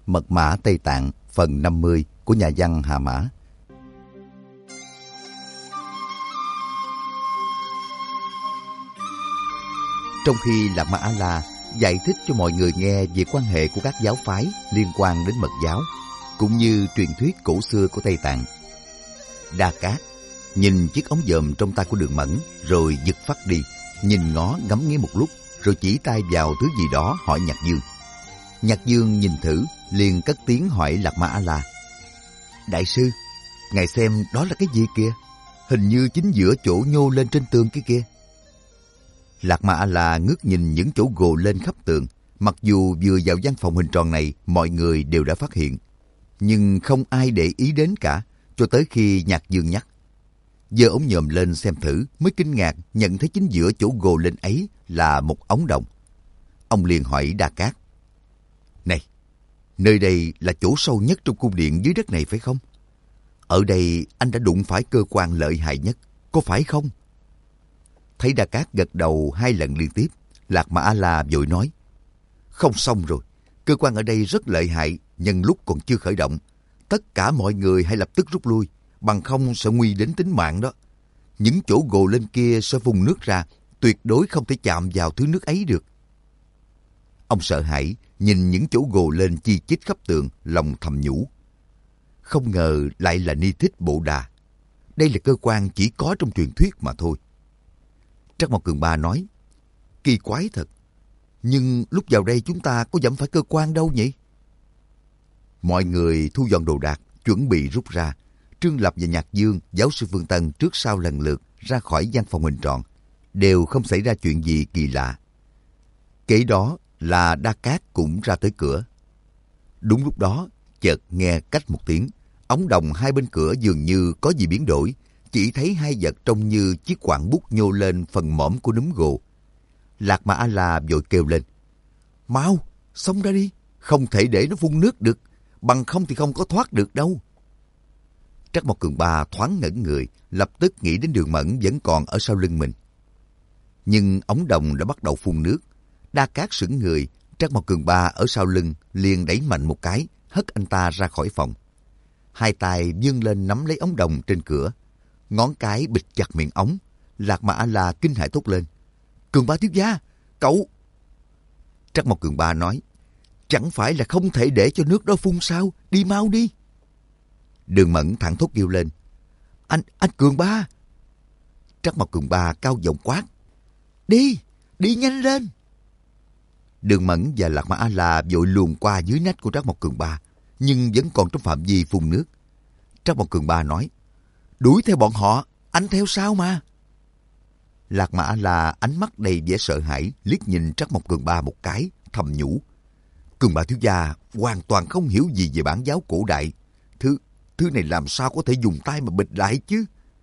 Mật mã Tây Tạng phần 50 của nhà văn Hà Mã. Trong khi Lạc Ma A-la giải thích cho mọi người nghe về quan hệ của các giáo phái liên quan đến Mật giáo, cũng như truyền thuyết cổ xưa của Tây Tạng, Đa Cát nhìn chiếc ống dòm trong tay của Đường Mẫn rồi giật phắt đi, nhìn ngó ngắm nghía một lúc rồi chỉ tay vào thứ gì đó hỏi Nhạc Dương. Nhạc Dương nhìn thử liền cất tiếng hỏi Lạc Ma A-la: Đại sư, ngài xem đó là cái gì kìa? Hình như chính giữa chỗ nhô lên trên tường kia kìa. Lạc Ma A-la ngước nhìn những chỗ gồ lên khắp tường. Mặc dù vừa vào văn phòng hình tròn này mọi người đều đã phát hiện, nhưng không ai để ý đến cả, cho tới khi Nhạc Dương nhắc. Giơ ống nhòm lên xem thử mới kinh ngạc nhận thấy chính giữa chỗ gồ lên ấy là một ống đồng. Ông liền hỏi Đa Cát: Này, nơi đây là chỗ sâu nhất trong cung điện dưới đất này phải không? Ở đây anh đã đụng phải cơ quan lợi hại nhất, có phải không? Thấy Đa Cát gật đầu 2 lần liên tiếp, Lạc Ma A-la vội nói: Không xong rồi, cơ quan ở đây rất lợi hại, nhân lúc còn chưa khởi động. Tất cả mọi người hãy lập tức rút lui, bằng không sẽ nguy đến tính mạng đó. Những chỗ gồ lên kia sẽ phun nước ra, tuyệt đối không thể chạm vào thứ nước ấy được. Ông sợ hãi nhìn những chỗ gồ lên chi chít khắp tường, lòng thầm nhủ: Không ngờ lại là Ni Thích Bộ Đà. Đây là cơ quan chỉ có trong truyền thuyết mà thôi. Trắc Mộc Cường Ba nói: Kỳ quái thật, nhưng lúc vào đây chúng ta có dẫm phải cơ quan đâu nhỉ? Mọi người thu dọn đồ đạc, chuẩn bị rút ra. Trương Lập và Nhạc Dương, giáo sư Phương Tân trước sau lần lượt ra khỏi văn phòng hình tròn, đều không xảy ra chuyện gì kỳ lạ. Kế đó là Đa Cát cũng ra tới cửa. Đúng lúc đó, chợt nghe cách một tiếng, ống đồng 2 bên cửa dường như có gì biến đổi, chỉ thấy 2 vật trông như chiếc quặng bút nhô lên phần mõm của núm gồ. Lạc Ma A-la vội kêu lên: Mau, xông ra đi, không thể để nó phun nước được, bằng không thì không có thoát được đâu. Trắc Mộc Cường Ba thoáng ngẩn người, lập tức nghĩ đến Đường Mẫn vẫn còn ở sau lưng mình. Nhưng ống đồng đã bắt đầu phun nước. Đa Cát sững người, Trắc Mộc Cường Ba ở sau lưng liền đẩy mạnh một cái, hất anh ta ra khỏi phòng. 2 tay vươn lên nắm lấy ống đồng trên cửa, ngón cái bịt chặt miệng ống. Lạc Ma A-la kinh hãi thốt lên: Cường Ba thiếu gia, cậu! Trắc Mộc Cường Ba nói: Chẳng phải là không thể để cho nước đó phun sao? Đi mau đi! Đường Mẫn thẳng thốt kêu lên: Anh Cường Ba! Trắc Mộc Cường Ba cao giọng quát: Đi nhanh lên! Đường Mẫn và Lạc Ma A-la vội luồn qua dưới nách của Trắc Mộc Cường Ba, nhưng vẫn còn trong phạm vi phun nước. Trắc Mộc Cường Ba nói: Đuổi theo bọn họ, anh theo sau mà. Lạc Ma A-la ánh mắt đầy vẻ sợ hãi liếc nhìn Trắc Mộc Cường Ba một cái, thầm nhủ: Cường Ba thiếu gia hoàn toàn không hiểu gì về bản giáo cổ đại. Thứ này làm sao có thể dùng tay mà bịt lại chứ?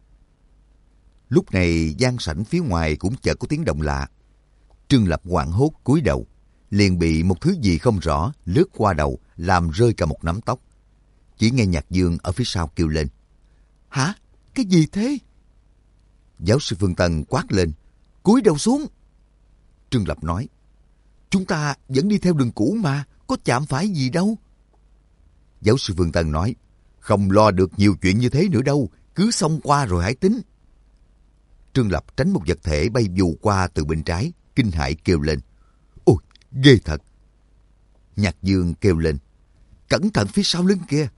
Lúc này gian sảnh phía ngoài cũng chợt có tiếng động lạ. Trương Lập hoảng hốt cúi đầu, liền bị một thứ gì không rõ lướt qua đầu, làm rơi cả một nắm tóc. Chỉ nghe Nhạc Dương ở phía sau kêu lên: Hả? Cái gì thế? Giáo sư Phương Tân quát lên: Cúi đầu xuống! Trương Lập nói: Chúng ta vẫn đi theo đường cũ mà, có chạm phải gì đâu. Giáo sư Phương Tân nói: Không lo được nhiều chuyện như thế nữa đâu, cứ xông qua rồi hãy tính. Trương Lập tránh một vật thể bay vù qua từ bên trái, kinh hãi kêu lên: Ôi, ghê thật! Nhạc Dương kêu lên: Cẩn thận phía sau lưng kia!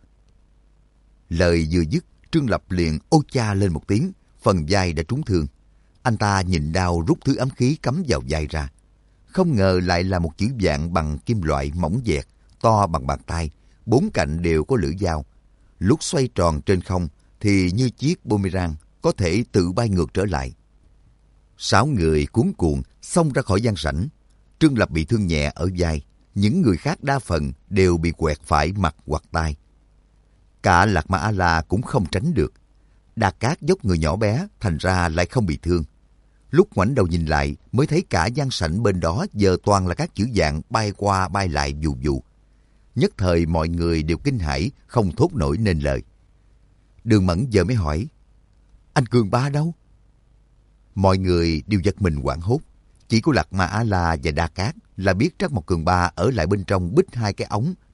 Lời vừa dứt, Trương Lập liền ô cha lên một tiếng, phần vai đã trúng thương. Anh ta nhìn đao rút thứ ám khí cắm vào vai ra. Không ngờ lại là một chữ vạn bằng kim loại mỏng dẹt, to bằng bàn tay, 4 cạnh đều có lưỡi dao. Lúc xoay tròn trên không thì như chiếc boomerang, có thể tự bay ngược trở lại. 6 người cuống cuồng xông ra khỏi gian sảnh. Trương Lập bị thương nhẹ ở vai, những người khác đa phần đều bị quẹt phải mặt hoặc tai. Cả Lạc Ma A-la cũng không tránh được. Đa Cát dốc người nhỏ bé, thành ra lại không bị thương. Lúc ngoảnh đầu nhìn lại mới thấy cả gian sảnh bên đó giờ toàn là các chữ vạn bay qua bay lại vù vù. Nhất thời mọi người đều kinh hãi, không thốt nổi nên lời. Đường Mẫn giờ mới hỏi: Anh Cường Ba đâu? Mọi người đều giật mình hoảng hốt. Chỉ có Lạc Ma A-la và Đa Cát là biết Trắc Mộc Cường Ba ở lại bên trong bích 2 cái ống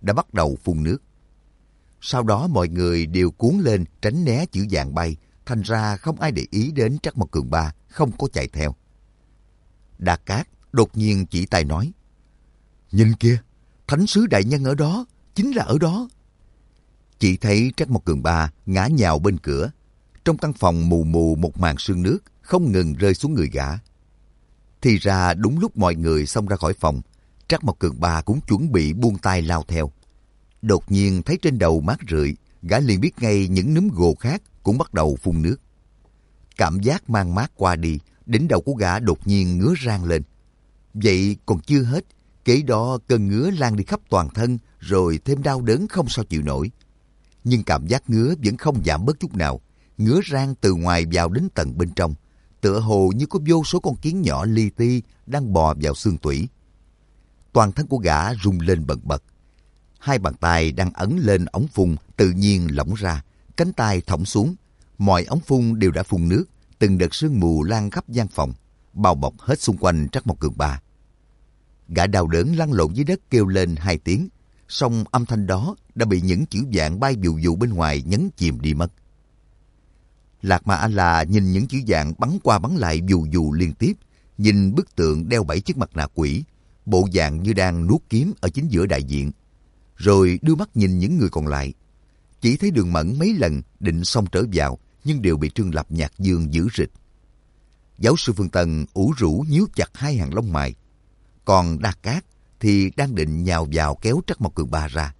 đã bắt đầu phun nước. Sau đó mọi người đều cuốn lên tránh né chữ vàng bay, thành ra không ai để ý đến Trắc Mộc Cường Ba không có chạy theo. Đa Cát đột nhiên chỉ tay nói: "Nhìn kìa, thánh sứ đại nhân ở đó, chính là ở đó." Chỉ thấy Trắc Mộc Cường Ba ngã nhào bên cửa. Trong căn phòng mù mù một màn sương nước không ngừng rơi xuống người gã. Thì ra đúng lúc mọi người xông ra khỏi phòng, Trắc Mộc Cường Ba cũng chuẩn bị buông tay lao theo. Đột nhiên thấy trên đầu mát rượi, gã liền biết ngay những núm gồ khác cũng bắt đầu phun nước. Cảm giác mang mát qua đi, đỉnh đầu của gã đột nhiên ngứa rang lên. Vậy còn chưa hết, kế đó cơn ngứa lan đi khắp toàn thân, rồi thêm đau đớn không sao chịu nổi. Nhưng cảm giác ngứa vẫn không giảm bớt chút nào, ngứa rang từ ngoài vào đến tận bên trong, tựa hồ như có vô số con kiến nhỏ li ti đang bò vào xương tủy. Toàn thân của gã rung lên bần bật. Hai bàn tay đang ấn lên ống phun tự nhiên lỏng ra, cánh tay thõng xuống. Mọi ống phun đều đã phun nước, từng đợt sương mù lan khắp gian phòng, bao bọc hết xung quanh Trắc Mộc Cường Ba. Gã đau đớn lăn lộn dưới đất kêu lên 2 tiếng, song âm thanh đó đã bị những chữ vạn bay vù vù bên ngoài nhấn chìm đi mất. Lạc Ma A-la nhìn những chữ vạn bắn qua bắn lại vù vù liên tiếp, nhìn bức tượng đeo 7 chiếc mặt nạ quỷ, bộ dạng như đang nuốt kiếm ở chính giữa đại diện, rồi đưa mắt nhìn những người còn lại. Chỉ thấy Đường Mẫn mấy lần định xông trở vào, nhưng đều bị Trương Lập, Nhạc Dương giữ rịch. Giáo sư Phương Tân ủ rũ nhíu chặt hai hàng lông mày, còn Đa Cát thì đang định nhào vào kéo Trắc Mộc Cường Ba ra.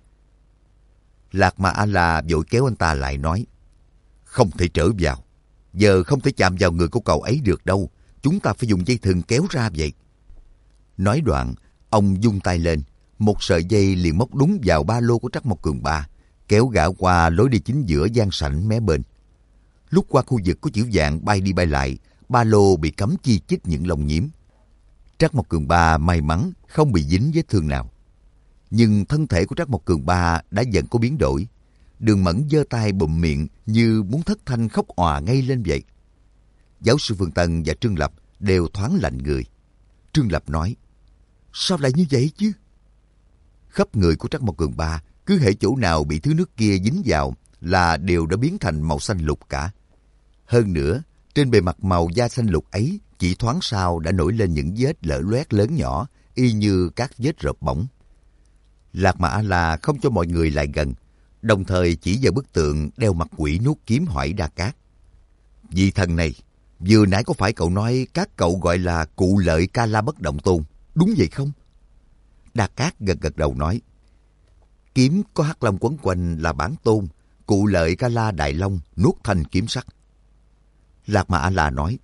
Lạc Ma A-la vội kéo anh ta lại nói: "Không thể trở vào, giờ không thể chạm vào người của cậu ấy được đâu, chúng ta phải dùng dây thừng kéo ra vậy." Nói đoạn, ông vung tay lên, một sợi dây liền móc đúng vào ba lô của Trắc Mộc Cường Ba, kéo gã qua lối đi chính giữa gian sảnh mé bên. Lúc qua khu vực của chữ vạn bay đi bay lại, ba lô bị cắm chi chít những lông nhím. Trắc Mộc Cường Ba may mắn không bị dính vết thương nào. Nhưng thân thể của Trắc Mộc Cường Ba đã dần có biến đổi. Đường Mẫn giơ tay bụm miệng như muốn thất thanh khóc òa ngay lên vậy. Giáo sư Phương Tân và Trương Lập đều thoáng lạnh người. Trương Lập nói: "Sao lại như vậy chứ?" Khắp người của Trắc Mộc Cường Ba cứ hễ chỗ nào bị thứ nước kia dính vào là đều đã biến thành màu xanh lục cả. Hơn nữa, trên bề mặt màu da xanh lục ấy chỉ thoáng sau đã nổi lên những vết lở loét lớn nhỏ, y như các vết rợp bỏng. Lạc Ma A-la không cho mọi người lại gần, đồng thời chỉ vào bức tượng đeo mặt quỷ nuốt kiếm hỏi Đa Cát: "Vị thần này, vừa nãy có phải cậu nói các cậu gọi là Cụ Lợi Ca La Bất Động Tôn, đúng vậy không?" Đa Cát gật gật đầu nói: "Kiếm có hắc long quấn quanh là bản tôn, Cụ Lợi Ca La Đại Long nuốt thanh kiếm sắc." Lạc Ma A-la nói: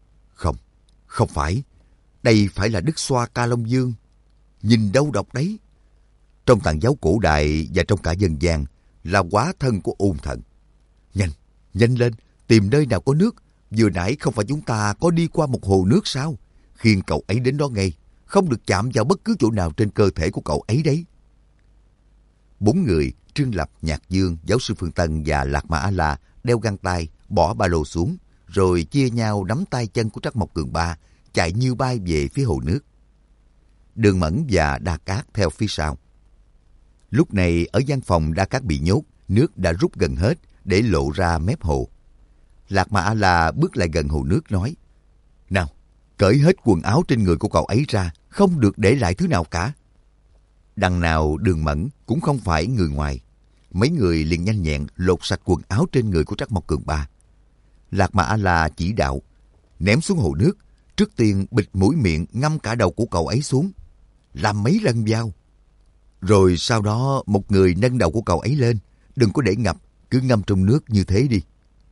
Không phải. Đây phải là Đức Xoa Ca Long Dương. Nhìn đâu độc đấy. Trong tạng giáo cổ đại và trong cả dân gian là hóa thân của ôn thần. Nhanh lên, tìm nơi nào có nước. Vừa nãy không phải chúng ta có đi qua một hồ nước sao? Khiêng cậu ấy đến đó ngay, không được chạm vào bất cứ chỗ nào trên cơ thể của cậu ấy đấy. 4 người, Trương Lập, Nhạc Dương, giáo sư Phương Tân và Lạc Ma A-la đeo găng tay, bỏ ba lô xuống, rồi chia nhau nắm tay chân của Trắc Mộc Cường Ba, chạy như bay về phía hồ nước. Đường Mẫn và Đa Cát theo phía sau. Lúc này ở gian phòng Đa Cát bị nhốt, nước đã rút gần hết để lộ ra mép hồ. Lạc Ma A-la bước lại gần hồ nước nói: "Nào, cởi hết quần áo trên người của cậu ấy ra, không được để lại thứ nào cả." Đằng nào Đường Mẫn cũng không phải người ngoài. Mấy người liền nhanh nhẹn lột sạch quần áo trên người của Trắc Mộc Cường Ba. Lạc Ma A-la chỉ đạo: "Ném xuống hồ nước, trước tiên bịt mũi miệng, ngâm cả đầu của cậu ấy xuống, làm mấy lần vào. Rồi sau đó một người nâng đầu của cậu ấy lên, đừng có để ngập, cứ ngâm trong nước như thế đi."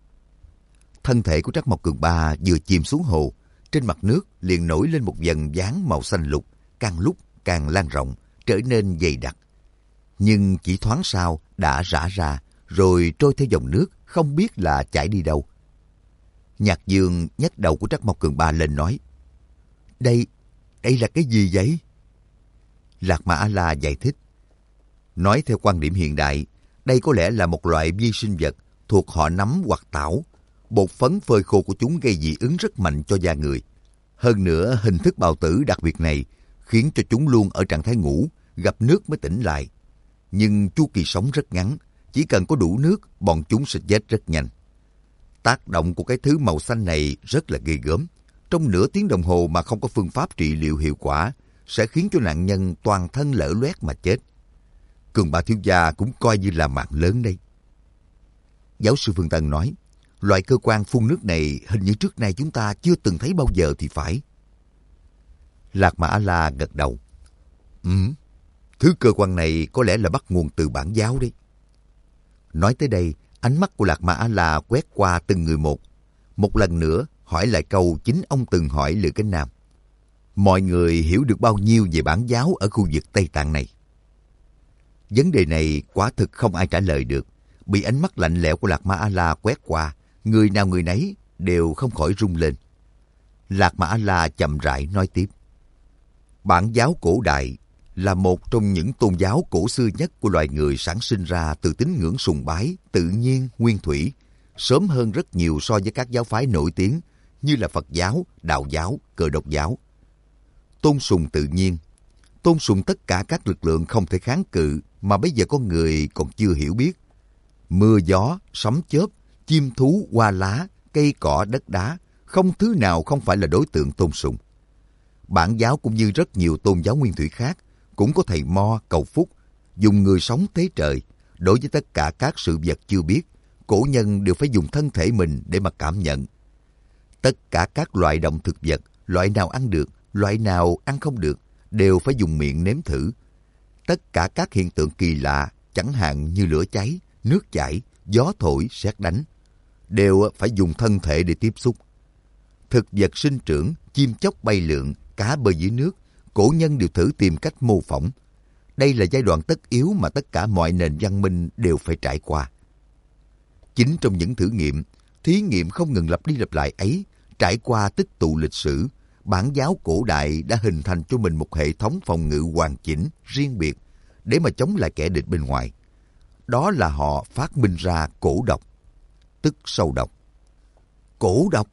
Thân thể của Trắc Mộc Cường Ba vừa chìm xuống hồ, trên mặt nước liền nổi lên một vầng dáng màu xanh lục, càng lúc càng lan rộng, trở nên dày đặc. Nhưng chỉ thoáng sau đã rã ra, rồi trôi theo dòng nước, không biết là chảy đi đâu. Nhạc Dương nhấc đầu của Trắc Mộc Cường Ba lên nói: Đây là cái gì vậy?" Lạc Ma A-la giải thích: "Nói theo quan điểm hiện đại, đây có lẽ là một loại vi sinh vật thuộc họ nấm hoặc tảo. Bột phấn phơi khô của chúng gây dị ứng rất mạnh cho da người. Hơn nữa, hình thức bào tử đặc biệt này khiến cho chúng luôn ở trạng thái ngủ, gặp nước mới tỉnh lại. nhưng chu kỳ sống rất ngắn. Chỉ cần có đủ nước, bọn chúng sẽ chết rất nhanh. Tác động của cái thứ màu xanh này rất là ghê gớm. Trong nửa tiếng đồng hồ mà không có phương pháp trị liệu hiệu quả, sẽ khiến cho nạn nhân toàn thân lở loét mà chết. Cường Ba thiếu gia cũng coi như là mạng lớn đây. Giáo sư Phương Tân nói, loại cơ quan phun nước này hình như trước nay chúng ta chưa từng thấy bao giờ thì phải. Lạc Mà A-la gật đầu. Thứ cơ quan này có lẽ là bắt nguồn từ Bản giáo đấy. Nói tới đây, ánh mắt của Lạc Mà A-la quét qua từng người một. Một lần nữa hỏi lại câu chính ông từng hỏi Lữ Cánh Nam. Mọi người hiểu được bao nhiêu về Bản giáo ở khu vực Tây Tạng này? Vấn đề này quả thực không ai trả lời được. Bị ánh mắt lạnh lẽo của Lạc Mà A-la quét qua, người nào người nấy đều không khỏi rung lên. Lạc Mà A-la chậm rãi nói tiếp. Bản giáo cổ đại là một trong những tôn giáo cổ xưa nhất của loài người, sản sinh ra từ tín ngưỡng sùng bái, tự nhiên, nguyên thủy, sớm hơn rất nhiều so với các giáo phái nổi tiếng như là Phật giáo, Đạo giáo, Cơ đốc giáo. Tôn sùng tự nhiên, tôn sùng tất cả các lực lượng không thể kháng cự mà bây giờ con người còn chưa hiểu biết. Mưa gió, sấm chớp, chim thú, hoa lá, cây cỏ, đất đá, không thứ nào không phải là đối tượng tôn sùng. Bản giáo cũng như rất nhiều tôn giáo nguyên thủy khác cũng có thầy mo cầu phúc, dùng người sống tế trời. Đối với tất cả các sự vật chưa biết, cổ nhân đều phải dùng thân thể mình để mà cảm nhận. Tất cả các loại động thực vật, loại nào ăn được, loại nào ăn không được, đều phải dùng miệng nếm thử. Tất cả các hiện tượng kỳ lạ, chẳng hạn như lửa cháy, nước chảy, gió thổi, sét đánh, đều phải dùng thân thể để tiếp xúc. Thực vật sinh trưởng, chim chóc bay lượn, cá bơi dưới nước, cổ nhân đều thử tìm cách mô phỏng. Đây là giai đoạn tất yếu mà tất cả mọi nền văn minh đều phải trải qua. Chính trong những thử nghiệm, thí nghiệm không ngừng lặp đi lặp lại ấy, trải qua tích tụ lịch sử, Bản giáo cổ đại đã hình thành cho mình một hệ thống phòng ngự hoàn chỉnh, riêng biệt, để mà chống lại kẻ địch bên ngoài. Đó là họ phát minh ra cổ độc, tức sâu độc. Cổ độc!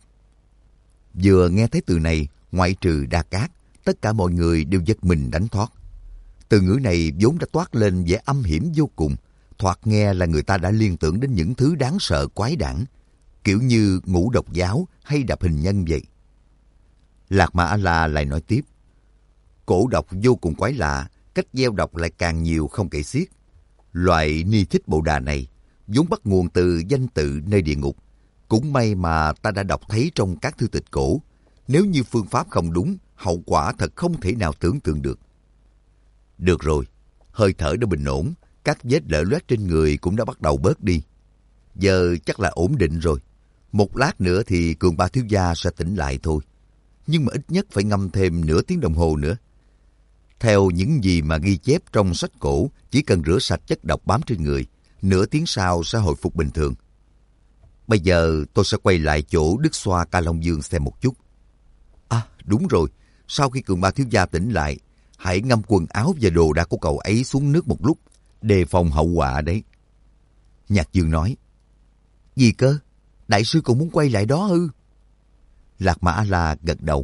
Vừa nghe thấy từ này, ngoại trừ Đa Cát, tất cả mọi người đều giật mình đánh thoát. Từ ngữ này vốn đã toát lên vẻ âm hiểm vô cùng, thoạt nghe là người ta đã liên tưởng đến những thứ đáng sợ quái đản, kiểu như ngũ độc giáo hay đạp hình nhân vậy. Lạc Mà A-la lại nói tiếp, cổ độc vô cùng quái lạ, cách gieo độc lại càng nhiều không kể xiết. Loại ni thích bộ đà này vốn bắt nguồn từ danh tự nơi địa ngục. Cũng may mà ta đã đọc thấy trong các thư tịch cổ. Nếu như phương pháp không đúng, hậu quả thật không thể nào tưởng tượng được. Được rồi, hơi thở đã bình ổn, các vết lở loét trên người cũng đã bắt đầu bớt đi. Giờ chắc là ổn định rồi. Một lát nữa thì Cường Ba thiếu gia sẽ tỉnh lại thôi. Nhưng mà ít nhất phải ngâm thêm nửa tiếng đồng hồ nữa. Theo những gì mà ghi chép trong sách cổ, chỉ cần rửa sạch chất độc bám trên người, nửa tiếng sau sẽ hồi phục bình thường. Bây giờ tôi sẽ quay lại chỗ Đức Xoa Ca Long Dương xem một chút. À, đúng rồi, sau khi Cường Ba thiếu gia tỉnh lại, hãy ngâm quần áo và đồ đạc của cậu ấy xuống nước một lúc, đề phòng hậu họa đấy. Nhạc Dương nói, gì cơ? Đại sư còn muốn quay lại đó ư? Lạc Mà A-la gật đầu.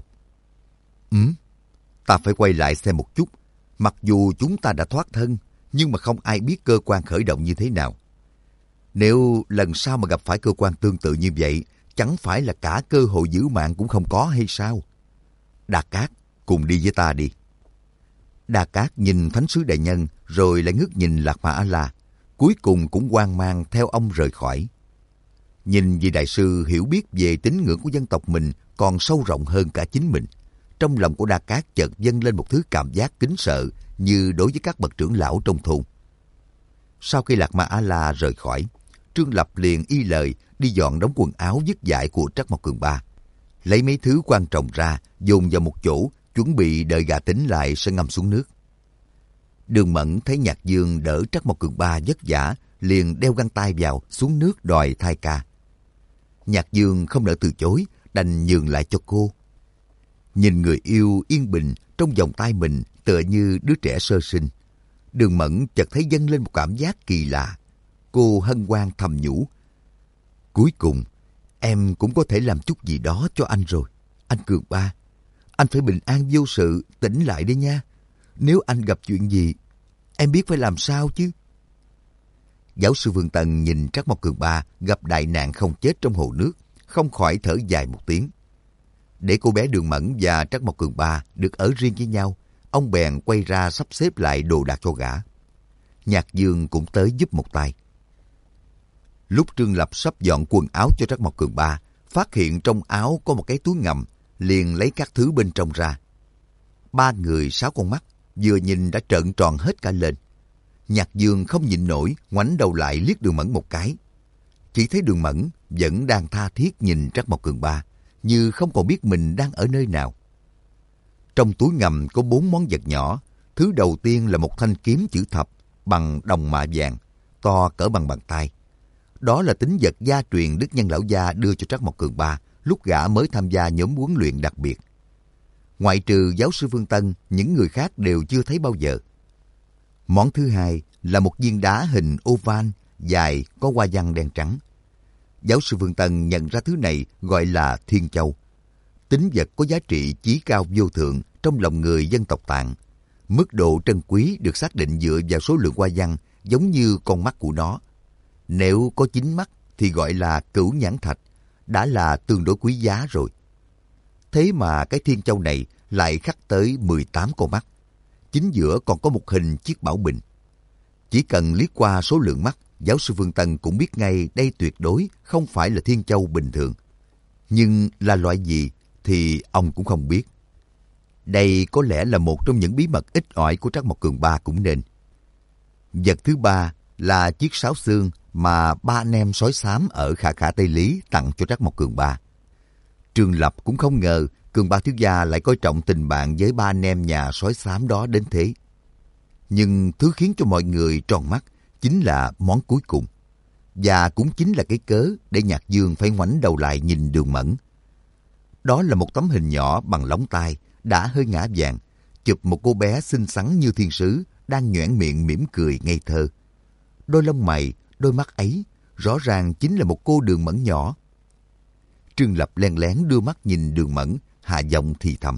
Ta phải quay lại xem một chút. Mặc dù chúng ta đã thoát thân, nhưng mà không ai biết cơ quan khởi động như thế nào. Nếu lần sau mà gặp phải cơ quan tương tự như vậy, chẳng phải là cả cơ hội giữ mạng cũng không có hay sao? Đa Cát, cùng đi với ta đi. Đa Cát nhìn Thánh sứ đại nhân, rồi lại ngước nhìn Lạc Mà A-la, cuối cùng cũng hoang mang theo ông rời khỏi. Nhìn vị đại sư hiểu biết về tín ngưỡng của dân tộc mình còn sâu rộng hơn cả chính mình, trong lòng của Đa Cát chợt dâng lên một thứ cảm giác kính sợ như đối với các bậc trưởng lão trong thôn. Sau khi Lạc Mà A-la rời khỏi, Trương Lập liền y lời đi dọn đống quần áo dứt dại của Trắc Mộc Cường Ba, lấy mấy thứ quan trọng ra dồn vào một chỗ, chuẩn bị đợi gà tỉnh lại sẽ ngâm xuống nước. Đường Mẫn thấy Nhạc Dương đỡ Trắc Mộc Cường Ba vất vả, liền đeo găng tay vào xuống nước đòi thay ca. Nhạc Dương không nỡ từ chối, đành nhường lại cho cô. Nhìn người yêu yên bình trong vòng tay mình tựa như đứa trẻ sơ sinh, Đường Mẫn chợt thấy dâng lên một cảm giác kỳ lạ. Cô hân hoan thầm nhủ, cuối cùng em cũng có thể làm chút gì đó cho anh rồi. Anh Cường Ba, anh phải bình an vô sự, tỉnh lại đi nha. Nếu anh gặp chuyện gì, em biết phải làm sao chứ. Giáo sư Vương Tân nhìn Trác Mộc Cường Ba gặp đại nạn không chết trong hồ nước, không khỏi thở dài một tiếng. Để cô bé Đường Mẫn và Trác Mộc Cường Ba được ở riêng với nhau, ông bèn quay ra sắp xếp lại đồ đạc cho gã. Nhạc Dương cũng tới giúp một tay. Lúc Trương Lập sắp dọn quần áo cho Trác Mộc Cường Ba, phát hiện trong áo có một cái túi ngầm, liền lấy các thứ bên trong ra. 3 người 6 con mắt, vừa nhìn đã trợn tròn hết cả lên. Nhạc Dương không nhịn nổi, ngoảnh đầu lại liếc Đường Mẫn một cái. Chỉ thấy Đường Mẫn vẫn đang tha thiết nhìn Trác Mộc Cường Ba, như không còn biết mình đang ở nơi nào. Trong túi ngầm có 4 món vật nhỏ. Thứ đầu tiên là một thanh kiếm chữ thập bằng đồng mạ vàng, to cỡ bằng bàn tay. Đó là tín vật gia truyền Đức Nhân Lão Gia đưa cho Trác Mộc Cường Ba lúc gã mới tham gia nhóm huấn luyện đặc biệt. Ngoại trừ giáo sư Phương Tân, những người khác đều chưa thấy bao giờ. Món thứ hai là một viên đá hình oval dài có hoa văn đen trắng. Giáo sư Phương Tân nhận ra thứ này gọi là Thiên Châu. Tín vật có giá trị chí cao vô thượng trong lòng người dân tộc Tạng. Mức độ trân quý được xác định dựa vào số lượng hoa văn giống như con mắt của nó. Nếu có 9 mắt thì gọi là cửu nhãn thạch, đã là tương đối quý giá rồi. Thế mà cái Thiên Châu này lại khắc tới 18 con mắt. Chính giữa còn có một hình chiếc bảo bình. Chỉ cần liếc qua số lượng mắt, giáo sư Phương Tân cũng biết ngay đây tuyệt đối không phải là Thiên Châu bình thường. Nhưng là loại gì thì ông cũng không biết. Đây có lẽ là một trong những bí mật ít ỏi của Trác Mộc Cường Ba cũng nên. Vật thứ ba là chiếc sáo xương mà 3 anh em sói xám ở Khả Khả Tây Lý tặng cho Trác Mộc Cường Ba. Trương Lập cũng không ngờ Cường Ba thiếu gia lại coi trọng tình bạn với 3 anh em nhà sói xám đó đến thế. Nhưng thứ khiến cho mọi người tròn mắt chính là món cuối cùng. Và cũng chính là cái cớ để Nhạc Dương phải ngoảnh đầu lại nhìn Đường Mẫn. Đó là một tấm hình nhỏ bằng lóng tay, đã hơi ngã vàng, chụp một cô bé xinh xắn như thiên sứ, đang nhoẻn miệng mỉm cười ngây thơ. Đôi lông mày, đôi mắt ấy, rõ ràng chính là một cô Đường Mẫn nhỏ. Trương Lập len lén đưa mắt nhìn Đường Mẫn, hạ giọng thì thầm.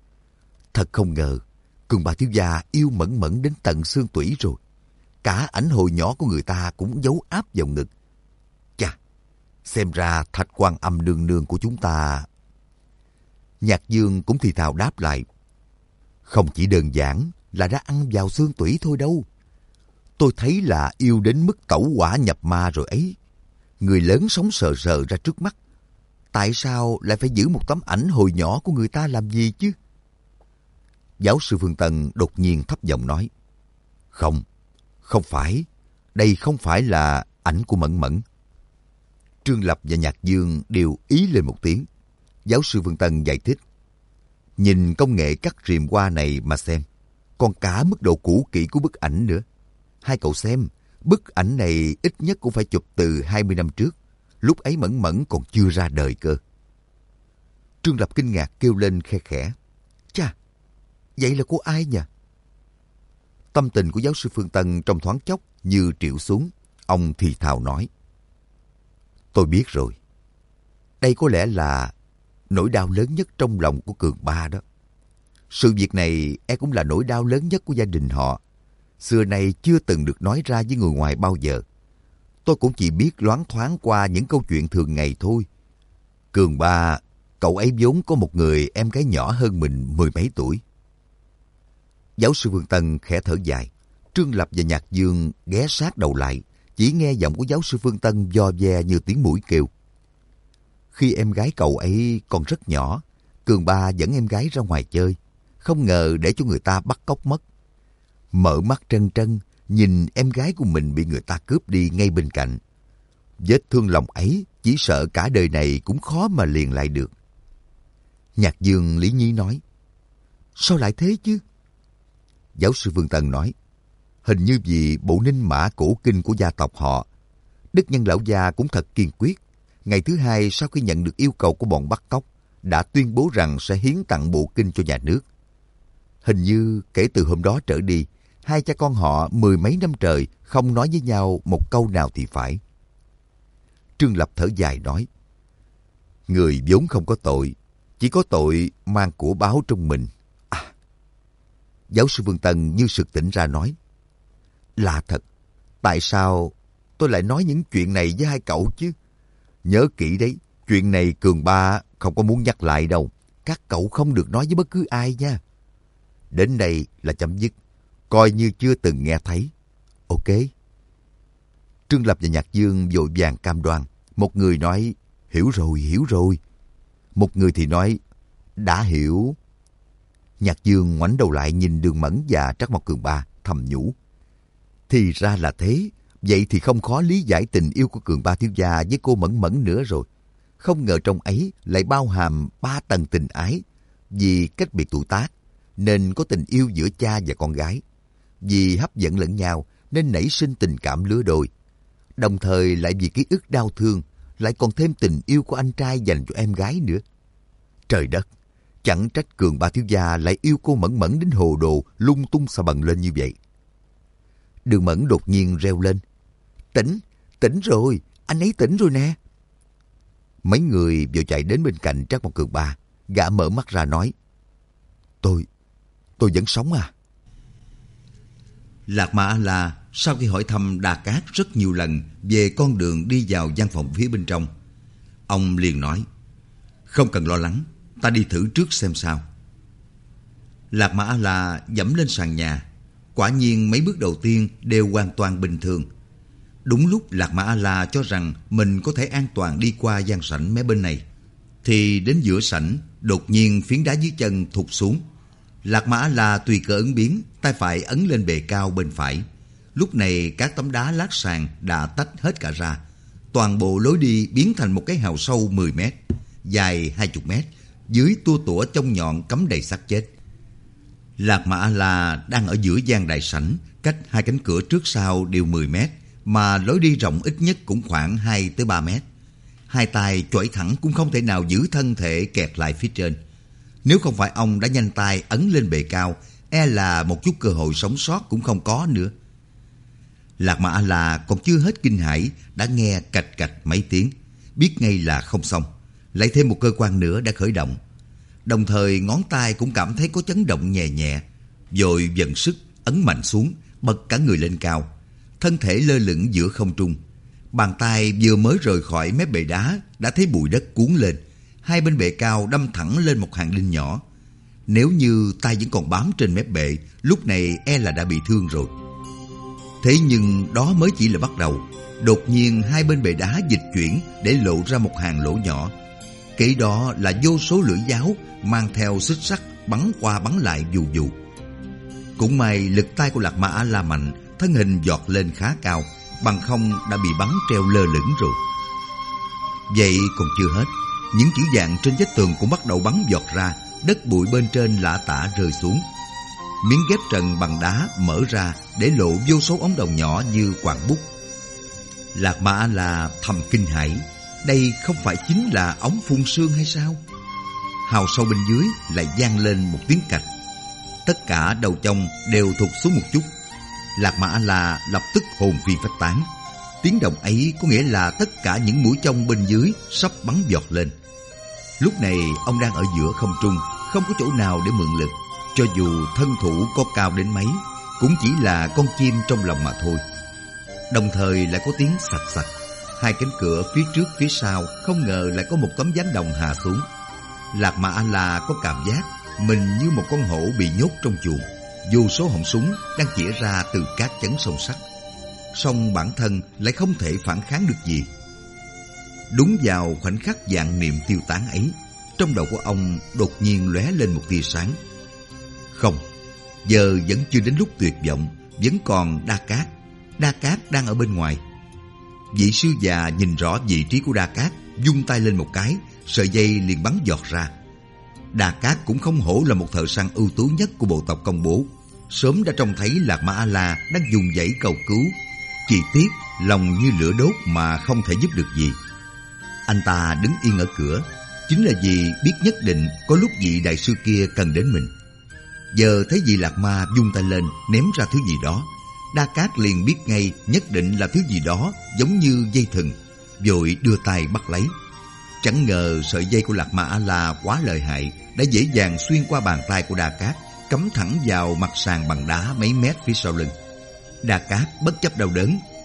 Thật không ngờ, Cường Ba thiếu gia yêu Mẫn Mẫn đến tận xương tủy rồi. Cả ảnh hồi nhỏ của người ta cũng giấu áp vào ngực. Chà, xem ra Thạch Quan Âm nương nương của chúng ta... Nhạc Dương cũng thì thào đáp lại. Không chỉ đơn giản là đã ăn vào xương tủy thôi đâu. Tôi thấy là yêu đến mức tẩu hỏa nhập ma rồi ấy. Người lớn sống sờ sờ ra trước mắt. Tại sao lại phải giữ một tấm ảnh hồi nhỏ của người ta làm gì chứ? Giáo sư Phương Tân đột nhiên thấp giọng nói. Không phải. Đây không phải là ảnh của Mẫn Mẫn. Trương Lập và Nhạc Dương đều ý lên một tiếng. Giáo sư Phương Tân giải thích. Nhìn công nghệ cắt rìm hoa này mà xem. Còn cả mức độ cũ kỹ của bức ảnh nữa. Hai cậu xem, bức ảnh này ít nhất cũng phải chụp từ 20 năm trước. Lúc ấy Mẫn Mẫn còn chưa ra đời cơ. Trương Lập kinh ngạc kêu lên khe khẽ. Chà, vậy là của ai nhỉ? Tâm tình của giáo sư Phương Tân trong thoáng chốc như trĩu xuống. Ông thì thào nói. Tôi biết rồi. Đây có lẽ là nỗi đau lớn nhất trong lòng của Cường Ba đó. Sự việc này cũng là nỗi đau lớn nhất của gia đình họ. Xưa nay chưa từng được nói ra với người ngoài bao giờ. Tôi cũng chỉ biết loáng thoáng qua những câu chuyện thường ngày thôi. Cường Ba, cậu ấy vốn có một người em gái nhỏ hơn mình 10 mấy tuổi. Giáo sư Phương Tân khẽ thở dài. Trương Lập và Nhạc Dương ghé sát đầu lại, chỉ nghe giọng của giáo sư Phương Tân vo ve như tiếng muỗi kêu. Khi em gái cậu ấy còn rất nhỏ, Cường Ba dẫn em gái ra ngoài chơi, không ngờ để cho người ta bắt cóc mất. Mở mắt trân trân, nhìn em gái của mình bị người ta cướp đi ngay bên cạnh. Vết thương lòng ấy chỉ sợ cả đời này cũng khó mà liền lại được. Nhạc Dương lý nhí nói. Sao lại thế chứ? Giáo sư Phương Tân nói. Hình như vì bộ ninh mã cổ kinh của gia tộc họ. Đức Nhân Lão Gia cũng thật kiên quyết. Ngày thứ hai sau khi nhận được yêu cầu của bọn bắt cóc, đã tuyên bố rằng sẽ hiến tặng bộ kinh cho nhà nước. Hình như kể từ hôm đó trở đi, hai cha con họ 10 mấy năm trời không nói với nhau một câu nào thì phải. Trương Lập thở dài nói. Người vốn không có tội, chỉ có tội mang của báo trong mình. À. Giáo sư Phương Tân như sực tỉnh ra nói. Là thật, tại sao tôi lại nói những chuyện này với hai cậu chứ? Nhớ kỹ đấy, chuyện này Cường Ba không có muốn nhắc lại đâu. Các cậu không được nói với bất cứ ai nha. Đến đây là chấm dứt, coi như chưa từng nghe thấy. Ok. Trương Lập và Nhạc Dương vội vàng cam đoan. Một người nói, hiểu rồi. Một người thì nói, đã hiểu. Nhạc Dương ngoảnh đầu lại nhìn Đường Mẫn và Trắc Mộc Cường Ba, thầm nhủ. Thì ra là thế, vậy thì không khó lý giải tình yêu của Cường Ba thiếu gia với cô Mẫn Mẫn nữa rồi. Không ngờ trong ấy lại bao hàm 3 tầng tình ái. Vì cách biệt tuổi tác, nên có tình yêu giữa cha và con gái. Vì hấp dẫn lẫn nhau, nên nảy sinh tình cảm lứa đôi. Đồng thời lại vì ký ức đau thương, lại còn thêm tình yêu của anh trai dành cho em gái nữa. Trời đất, chẳng trách Cường Ba thiếu gia lại yêu cô Mẫn Mẫn đến hồ đồ, lung tung xà bần lên như vậy. Đường Mẫn đột nhiên reo lên. Tỉnh rồi, anh ấy tỉnh rồi nè. Mấy người vừa chạy đến bên cạnh Trác Mộc Cường Ba, gã mở mắt ra nói. Tôi vẫn sống à? Lạc Mà A-la sau khi hỏi thăm Đa Cát rất nhiều lần về con đường đi vào gian phòng phía bên trong, ông liền nói, không cần lo lắng, ta đi thử trước xem sao. Lạc Mà A-la dẫm lên sàn nhà, quả nhiên mấy bước đầu tiên đều hoàn toàn bình thường. Đúng lúc Lạc Mà A-la cho rằng mình có thể an toàn đi qua gian sảnh mé bên này, thì đến giữa sảnh đột nhiên phiến đá dưới chân thụt xuống. Lạc Mà A-la tùy cơ ứng biến, tay phải ấn lên bề cao bên phải. Lúc này các tấm đá lát sàn đã tách hết cả ra. Toàn bộ lối đi biến thành một cái hào sâu 10 mét, dài 20 mét, dưới tua tủa chông nhọn cắm đầy xác chết. Lạc Mà A-la đang ở giữa gian đại sảnh, cách hai cánh cửa trước sau đều 10 mét, mà lối đi rộng ít nhất cũng khoảng 2 tới 3 mét. Hai tay chổi thẳng cũng không thể nào giữ thân thể kẹt lại phía trên. Nếu không phải ông đã nhanh tay ấn lên bề cao, e là một chút cơ hội sống sót cũng không có nữa. Lạc Mà A-la còn chưa hết kinh hãi, đã nghe cạch cạch mấy tiếng, biết ngay là không xong. Lại thêm một cơ quan nữa đã khởi động. Đồng thời ngón tay cũng cảm thấy có chấn động nhẹ nhẹ, vội dần sức ấn mạnh xuống, bật cả người lên cao. Thân thể lơ lửng giữa không trung. Bàn tay vừa mới rời khỏi mép bệ đá đã thấy bụi đất cuốn lên. Hai bên bệ cao đâm thẳng lên một hàng đinh nhỏ. Nếu như tay vẫn còn bám trên mép bệ, lúc này e là đã bị thương rồi. Thế nhưng đó mới chỉ là bắt đầu. Đột nhiên hai bên bệ đá dịch chuyển để lộ ra một hàng lỗ nhỏ. Kế đó là vô số lưỡi giáo mang theo xích sắt bắn qua bắn lại vù vù. Cũng may lực tay của Lạc Mà A-la mạnh, thân hình giọt lên khá cao, bằng không đã bị bắn treo lơ lửng rồi. Vậy còn chưa hết, những chữ vàng trên vách tường cũng bắt đầu bắn giọt ra, đất bụi bên trên lả tả rơi xuống. Miếng ghép trần bằng đá mở ra để lộ vô số ống đồng nhỏ như quặng bút. Lạc Mà A-la thầm kinh hãi, đây không phải chính là ống phun sương hay sao? Hào sâu bên dưới lại vang lên một tiếng cạch. Tất cả đầu chông đều thụt xuống một chút. Lạc Mà A-la lập tức hồn phi phách tán. Tiếng động ấy có nghĩa là tất cả những mũi chông bên dưới sắp bắn giọt lên. Lúc này ông đang ở giữa không trung, không có chỗ nào để mượn lực. Cho dù thân thủ có cao đến mấy, cũng chỉ là con chim trong lòng mà thôi. Đồng thời lại có tiếng sạch sạch. Hai cánh cửa phía trước phía sau không ngờ lại có một tấm ván đồng hạ xuống. Lạc Mà A-la có cảm giác mình như một con hổ bị nhốt trong chuồng. Vô số họng súng đang chĩa ra từ các chấn song sắt, song bản thân lại không thể phản kháng được gì. Đúng vào khoảnh khắc vạn niệm tiêu tán ấy, trong đầu của ông đột nhiên lóe lên một tia sáng. Không, giờ vẫn chưa đến lúc tuyệt vọng, vẫn còn Đa Cát. Đa Cát đang ở bên ngoài. Vị sư già nhìn rõ vị trí của Đa Cát, vung tay lên một cái, sợi dây liền bắn giọt ra. Đa Cát cũng không hổ là một thợ săn ưu tú nhất của bộ tộc Công Bố, sớm đã trông thấy Lạc Mà A-la đang dùng dãy cầu cứu. Chỉ tiếc lòng như lửa đốt mà không thể giúp được gì. Anh ta đứng yên ở cửa, chính là vì biết nhất định có lúc vị đại sư kia cần đến mình. Giờ thấy vị Lạc Ma vung tay lên ném ra thứ gì đó, Đa Cát liền biết ngay nhất định là thứ gì đó giống như dây thừng, vội đưa tay bắt lấy. Chẳng ngờ sợi dây của Lạc Mà A-la quá lợi hại, đã dễ dàng xuyên qua bàn tay của Đa Cát, cắm thẳng vào mặt sàn bằng đá mấy mét phía sau lưng. Đa Cát bất chấp đau đớn,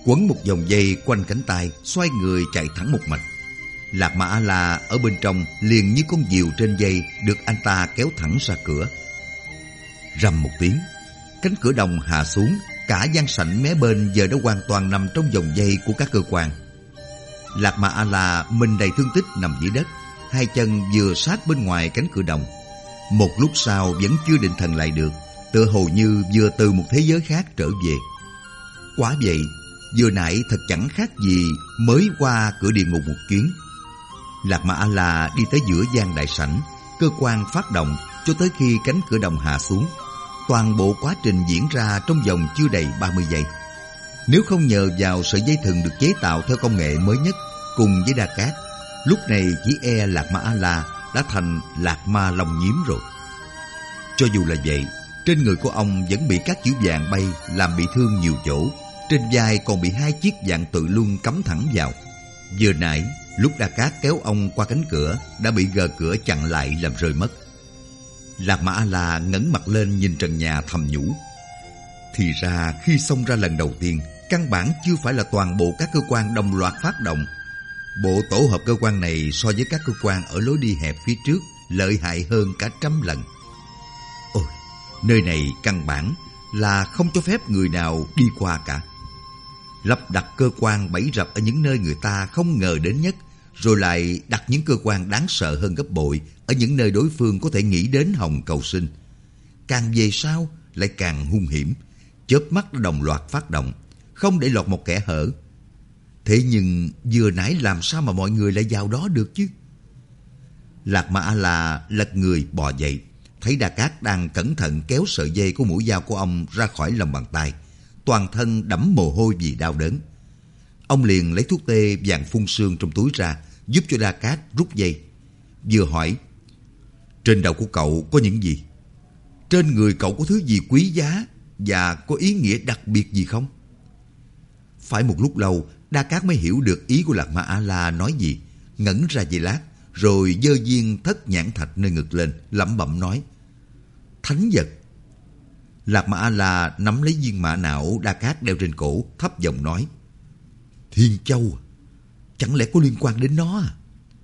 quấn một vòng dây quanh cánh tay, xoay người chạy thẳng một mạch. Lạc Ma A-la ở bên trong liền như con diều trên dây được anh ta kéo thẳng ra cửa. Rầm một tiếng, cánh cửa đồng hạ xuống, cả gian sảnh mé bên giờ đã hoàn toàn nằm trong vòng dây của các cơ quan. Lạc Ma A-la mình đầy thương tích nằm dưới đất, hai chân vừa sát bên ngoài cánh cửa đồng. Một lúc sau vẫn chưa định thần lại được, tựa hồ như vừa từ một thế giới khác trở về. Quả vậy, vừa nãy thật chẳng khác gì mới qua cửa địa ngục một chuyến. Lạc Ma A-la đi tới giữa gian đại sảnh, cơ quan phát động cho tới khi cánh cửa đồng hạ xuống. Toàn bộ quá trình diễn ra trong vòng chưa đầy 30 giây. Nếu không nhờ vào sợi dây thừng được chế tạo theo công nghệ mới nhất cùng với đa cát, lúc này chỉ e Lạc Ma A-la đã thành Lạc Ma Long Nhiễm rồi. Cho dù là vậy, trên người của ông vẫn bị các chữ vàng bay làm bị thương nhiều chỗ. Trên vai còn bị 2 chiếc vạn tự luân cắm thẳng vào. Vừa nãy, lúc đa cát kéo ông qua cánh cửa, đã bị gờ cửa chặn lại làm rơi mất. Lạc Ma A-la ngẩng mặt lên nhìn trần nhà thầm nhủ. Thì ra khi xông ra lần đầu tiên, căn bản chưa phải là toàn bộ các cơ quan đồng loạt phát động. Bộ tổ hợp cơ quan này so với các cơ quan ở lối đi hẹp phía trước lợi hại hơn cả 100 lần. Ôi, nơi này căn bản là không cho phép người nào đi qua cả. Lắp đặt cơ quan bẫy rập ở những nơi người ta không ngờ đến nhất, rồi lại đặt những cơ quan đáng sợ hơn gấp bội ở những nơi đối phương có thể nghĩ đến hòng cầu sinh. Càng về sau lại càng hung hiểm, chớp mắt đồng loạt phát động, không để lọt một kẻ hở. Thế nhưng vừa nãy làm sao mà mọi người lại vào đó được chứ? Lạc Ma A-la lật người bò dậy, thấy Đa Cát đang cẩn thận kéo sợi dây của mũi dao của ông ra khỏi lòng bàn tay, toàn thân đẫm mồ hôi vì đau đớn. Ông liền lấy thuốc tê vàng phun sương trong túi ra, giúp cho Đa Cát rút dây. Vừa hỏi, trên đầu của cậu có những gì? Trên người cậu có thứ gì quý giá và có ý nghĩa đặc biệt gì không? Phải một lúc lâu, Đa Cát mới hiểu được ý của Lạc Ma A-la nói gì, ngẩn ra giây lát, rồi giơ viên thất nhãn thạch nơi ngực lên, lẩm bẩm nói, thánh vật. Lạc Ma A-la nắm lấy viên mã não Đa Cát đeo trên cổ, thấp giọng nói, Thiên Châu, chẳng lẽ có liên quan đến nó à?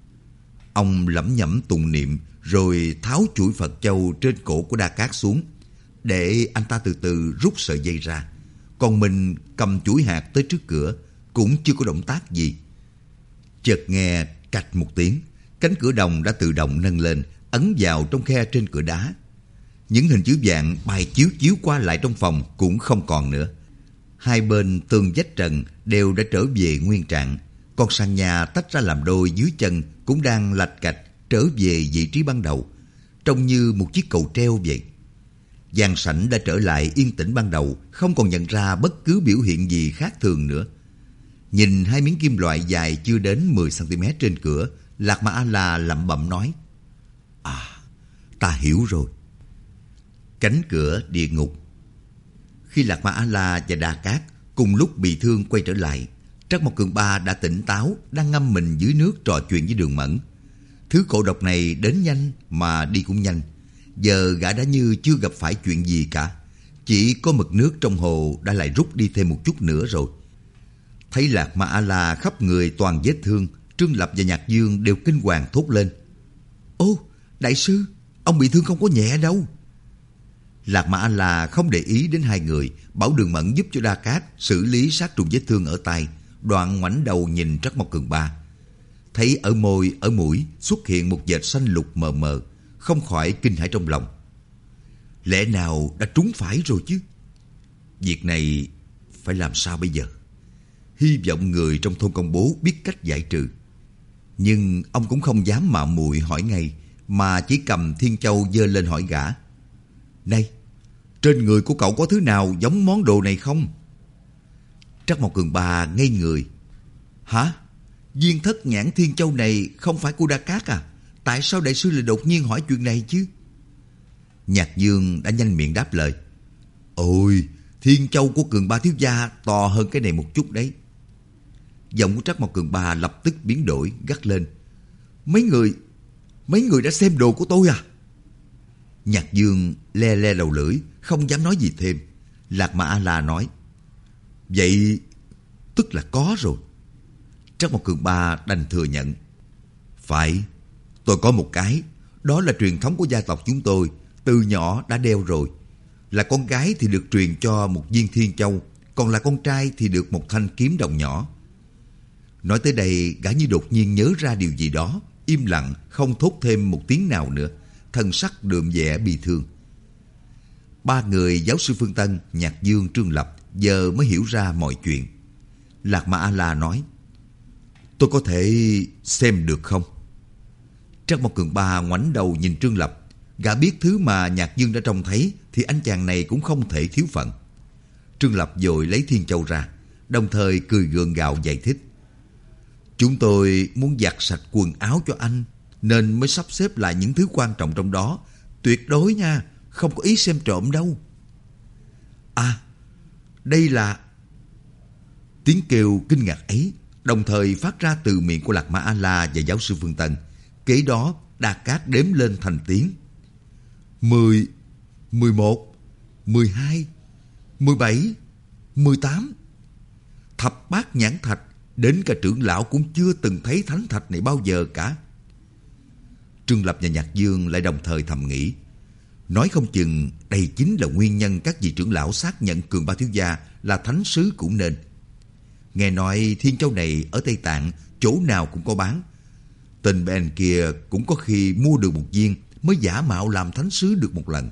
Ông lẩm nhẩm tụng niệm, rồi tháo chuỗi Phật châu trên cổ của Đa Cát xuống, để anh ta từ từ rút sợi dây ra. Còn mình cầm chuỗi hạt tới trước cửa, cũng chưa có động tác gì. Chợt nghe cạch một tiếng, cánh cửa đồng đã tự động nâng lên, ấn vào trong khe trên cửa đá. Những hình chữ vàng bay chiếu chiếu qua lại trong phòng cũng không còn nữa. Hai bên tường vách trần đều đã trở về nguyên trạng. Còn sàn nhà tách ra làm đôi dưới chân cũng đang lạch cạch trở về vị trí ban đầu, trông như một chiếc cầu treo vậy. Gian sảnh đã trở lại yên tĩnh ban đầu, không còn nhận ra bất cứ biểu hiện gì khác thường nữa. Nhìn hai miếng kim loại dài chưa đến 10 cm trên cửa, Lạc Ma A-la lẩm bẩm nói, ta hiểu rồi. Cánh cửa địa ngục. Khi Lạc Ma A-la và Đa Cát cùng lúc bị thương quay trở lại, Trắc Mộc Cường Ba đã tỉnh táo, đang ngâm mình dưới nước trò chuyện với Đường Mẫn. Thứ cổ độc này đến nhanh mà đi cũng nhanh. Giờ gã đã như chưa gặp phải chuyện gì cả. Chỉ có mực nước trong hồ đã lại rút đi thêm một chút nữa rồi. Thấy Lạc Ma A-la khắp người toàn vết thương, Trương Lập và Nhạc Dương đều kinh hoàng thốt lên, Ô, đại sư, ông bị thương không có nhẹ đâu. Lạc Ma A-la không để ý đến hai người, bảo Đường Mẫn giúp cho Đa Cát xử lý sát trùng vết thương ở tay, đoạn ngoảnh đầu nhìn Trắc Mộc Cường Ba. Thấy ở môi, ở mũi xuất hiện một vệt xanh lục mờ mờ, không khỏi kinh hãi trong lòng. Lẽ nào đã trúng phải rồi chứ? Việc này phải làm sao bây giờ? Hy vọng người trong thôn Công Bố biết cách giải trừ. Nhưng ông cũng không dám mạo muội hỏi ngay, mà chỉ cầm Thiên Châu giơ lên hỏi gã, Này, trên người của cậu có thứ nào giống món đồ này không? Trắc Mộc Cường Ba ngây người. Hả? Viên thất nhãn Thiên Châu này không phải của Đa Cát à? Tại sao đại sư lại đột nhiên hỏi chuyện này chứ? Nhạc Dương đã nhanh miệng đáp lời, Ôi, Thiên Châu của Cường Ba thiếu gia to hơn cái này một chút đấy. Giọng của Trắc Mộc Cường Ba lập tức biến đổi, gắt lên, Mấy người đã xem đồ của tôi à? Nhạc Dương le le đầu lưỡi, không dám nói gì thêm. Lạc Ma A-la nói, Vậy tức là có rồi. Trắc Mộc Cường Ba đành thừa nhận. Phải, tôi có một cái. Đó là truyền thống của gia tộc chúng tôi, từ nhỏ đã đeo rồi. Là con gái thì được truyền cho một viên thiên châu, còn là con trai thì được một thanh kiếm đồng nhỏ. Nói tới đây, gã như đột nhiên nhớ ra điều gì đó, im lặng, không thốt thêm một tiếng nào nữa, thần sắc đượm vẻ bi thương. Ba người giáo sư Phương Tân, Nhạc Dương, Trương Lập giờ mới hiểu ra mọi chuyện. Lạc Ma A-la nói, tôi có thể xem được không? Trắc Mộc Cường Ba ngoảnh đầu nhìn Trương Lập. Gã biết thứ mà Nhạc Dương đã trông thấy thì anh chàng này cũng không thể thiếu phận. Trương Lập vội lấy Thiên Châu ra, đồng thời cười gượng gạo giải thích. Chúng tôi muốn giặt sạch quần áo cho anh, nên mới sắp xếp lại những thứ quan trọng trong đó. Tuyệt đối nha, không có ý xem trộm đâu. À, đây là... Tiếng kêu kinh ngạc ấy đồng thời phát ra từ miệng của Lạc Ma A-la và giáo sư Phương Tân. Kế đó, Đa Cát đếm lên thành tiếng. 10, 11, 12, 17, 18. Thập bát nhãn thạch, đến cả trưởng lão cũng chưa từng thấy thánh thạch này bao giờ cả. Trương Lập và Nhạc Dương lại đồng thời thầm nghĩ, nói không chừng đây chính là nguyên nhân các vị trưởng lão xác nhận Cường Ba thiếu gia là thánh sứ cũng nên. Nghe nói Thiên Châu này ở Tây Tạng chỗ nào cũng có bán. Tên Ben kia cũng có khi mua được một viên mới giả mạo làm thánh sứ được một lần.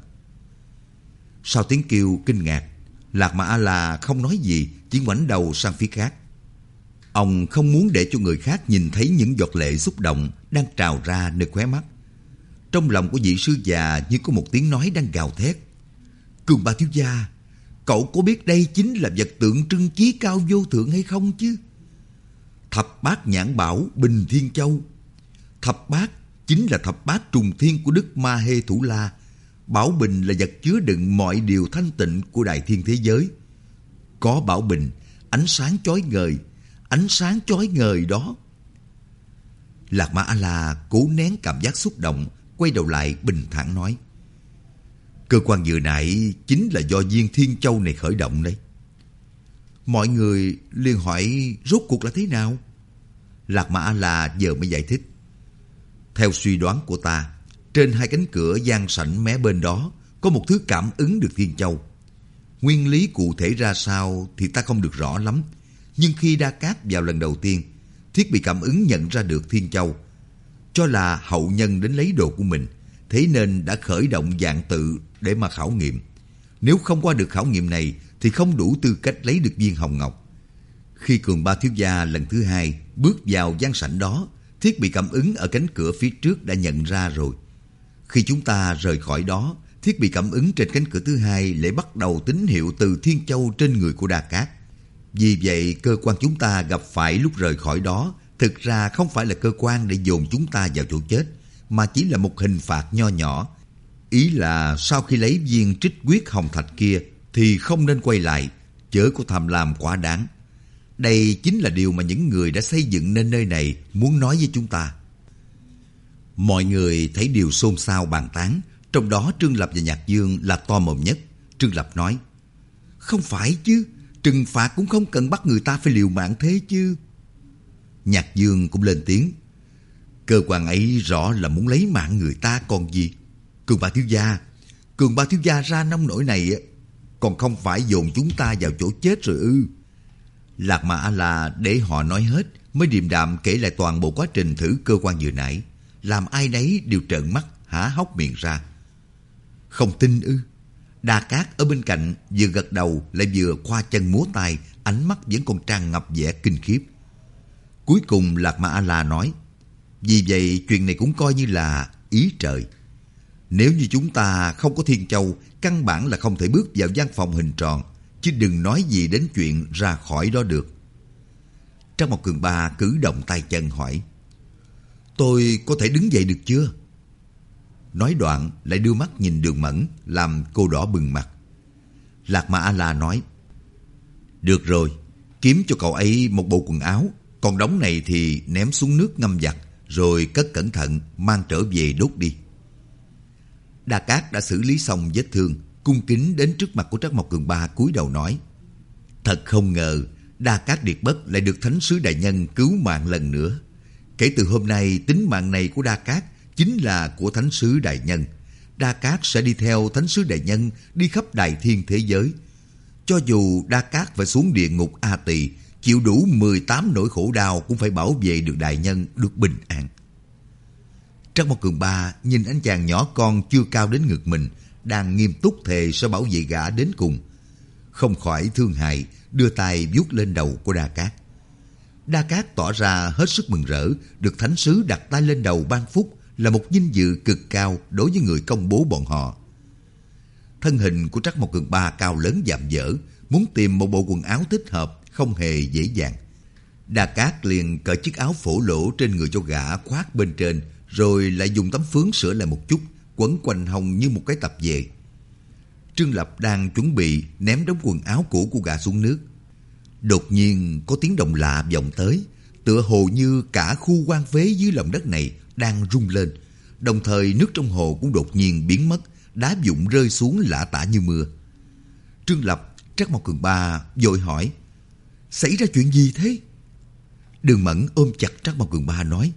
Sau tiếng kêu kinh ngạc, Lạc Ma A-la không nói gì, chỉ ngoảnh đầu sang phía khác. Ông không muốn để cho người khác nhìn thấy những giọt lệ xúc động đang trào ra nơi khóe mắt. Trong lòng của vị sư già như có một tiếng nói đang gào thét. Cường Ba thiếu gia, cậu có biết đây chính là vật tượng trưng chí cao vô thượng hay không chứ? Thập bát nhãn bảo Bình Thiên Châu. Thập bát chính là thập bát trùng thiên của Đức Ma Hê Thủ La. Bảo bình là vật chứa đựng mọi điều thanh tịnh của đại thiên thế giới. Có bảo bình, ánh sáng chói ngời, ánh sáng chói ngời đó. Lạc Ma A-la cố nén cảm giác xúc động, quay đầu lại bình thản nói. Cơ quan vừa nãy chính là do viên Thiên Châu này khởi động đấy. Mọi người liền hỏi rốt cuộc là thế nào? Lạc Ma A-la giờ mới giải thích. Theo suy đoán của ta, trên hai cánh cửa gian sảnh mé bên đó có một thứ cảm ứng được Thiên Châu. Nguyên lý cụ thể ra sao thì ta không được rõ lắm. Nhưng khi Đa Cát vào lần đầu tiên, thiết bị cảm ứng nhận ra được Thiên Châu, cho là hậu nhân đến lấy đồ của mình, thế nên đã khởi động dạng tự để mà khảo nghiệm. Nếu không qua được khảo nghiệm này thì không đủ tư cách lấy được viên hồng ngọc. Khi Cường Ba thiếu gia lần thứ hai bước vào gian sảnh đó, thiết bị cảm ứng ở cánh cửa phía trước đã nhận ra rồi. Khi chúng ta rời khỏi đó, thiết bị cảm ứng trên cánh cửa thứ hai lại bắt đầu tín hiệu từ Thiên Châu trên người của Đa Cát. Vì vậy, cơ quan chúng ta gặp phải lúc rời khỏi đó thực ra không phải là cơ quan để dồn chúng ta vào chỗ chết, mà chỉ là một hình phạt nho nhỏ. Ý là sau khi lấy viên trích quyết hồng thạch kia thì không nên quay lại, chớ có tham lam quá đáng. Đây chính là điều mà những người đã xây dựng nên nơi này muốn nói với chúng ta. Mọi người thấy điều xôn xao bàn tán, trong đó Trương Lập và Nhạc Dương là to mồm nhất. Trương Lập nói, không phải chứ, trừng phạt cũng không cần bắt người ta phải liều mạng thế chứ. Nhạc Dương cũng lên tiếng, cơ quan ấy rõ là muốn lấy mạng người ta còn gì. Cường Ba thiếu gia ra nông nổi này còn không phải dồn chúng ta vào chỗ chết rồi ư? Lạc Ma A-la để họ nói hết mới điềm đạm kể lại toàn bộ quá trình thử cơ quan vừa nãy, làm ai nấy đều trợn mắt há hốc miệng ra. Không tin ư? Đa Cát ở bên cạnh vừa gật đầu lại vừa khoa chân múa tay, ánh mắt vẫn còn tràn ngập vẻ kinh khiếp. Cuối cùng Lạc Ma A-la nói, vì vậy chuyện này cũng coi như là ý trời. Nếu như chúng ta không có Thiên Châu, căn bản là không thể bước vào gian phòng hình tròn, chứ đừng nói gì đến chuyện ra khỏi đó được. Trắc Mộc Cường Ba cử động tay chân hỏi, tôi có thể đứng dậy được chưa? Nói đoạn lại đưa mắt nhìn Đường Mẫn, làm cô đỏ bừng mặt. Lạc Ma A-la nói, được rồi, kiếm cho cậu ấy một bộ quần áo, còn đống này thì ném xuống nước ngâm giặt, rồi cất cẩn thận mang trở về đốt đi. Đa Cát đã xử lý xong vết thương, cung kính đến trước mặt của Trắc Mộc Cường Ba cúi đầu nói, thật không ngờ Đa Cát Điệt Bất lại được Thánh sứ Đại Nhân cứu mạng lần nữa. Kể từ hôm nay, tính mạng này của Đa Cát chính là của Thánh sứ Đại Nhân. Đa Cát sẽ đi theo Thánh sứ Đại Nhân đi khắp đại thiên thế giới. Cho dù Đa Cát phải xuống địa ngục A Tỳ, chịu đủ 18 nỗi khổ đau cũng phải bảo vệ được Đại Nhân được bình an. Trắc Mộc Cường Ba nhìn anh chàng nhỏ con chưa cao đến ngực mình, đang nghiêm túc thề sẽ bảo vệ gã đến cùng. Không khỏi thương hại, đưa tay vuốt lên đầu của Đa Cát. Đa Cát tỏ ra hết sức mừng rỡ, được Thánh sứ đặt tay lên đầu ban phúc là một vinh dự cực cao đối với người công bố bọn họ. Thân hình của Trắc Mộc Cường Ba cao lớn dạm dở, muốn tìm một bộ quần áo thích hợp không hề dễ dàng. Đa Cát liền cởi chiếc áo phổ lỗ trên người cho gã khoác bên trên, rồi lại dùng tấm phướng sửa lại một chút, quấn quanh hông như một cái tập về. Trương Lập đang chuẩn bị ném đống quần áo cũ của gã xuống nước. Đột nhiên có tiếng động lạ vọng tới, tựa hồ như cả khu hoang phế dưới lòng đất này đang rung lên. Đồng thời nước trong hồ cũng đột nhiên biến mất, đá vụn rơi xuống lả tả như mưa. Trương Lập, Trắc Mộc Cường Ba vội hỏi: xảy ra chuyện gì thế? Đường Mẫn ôm chặt Trắc Mộc Cường Ba nói: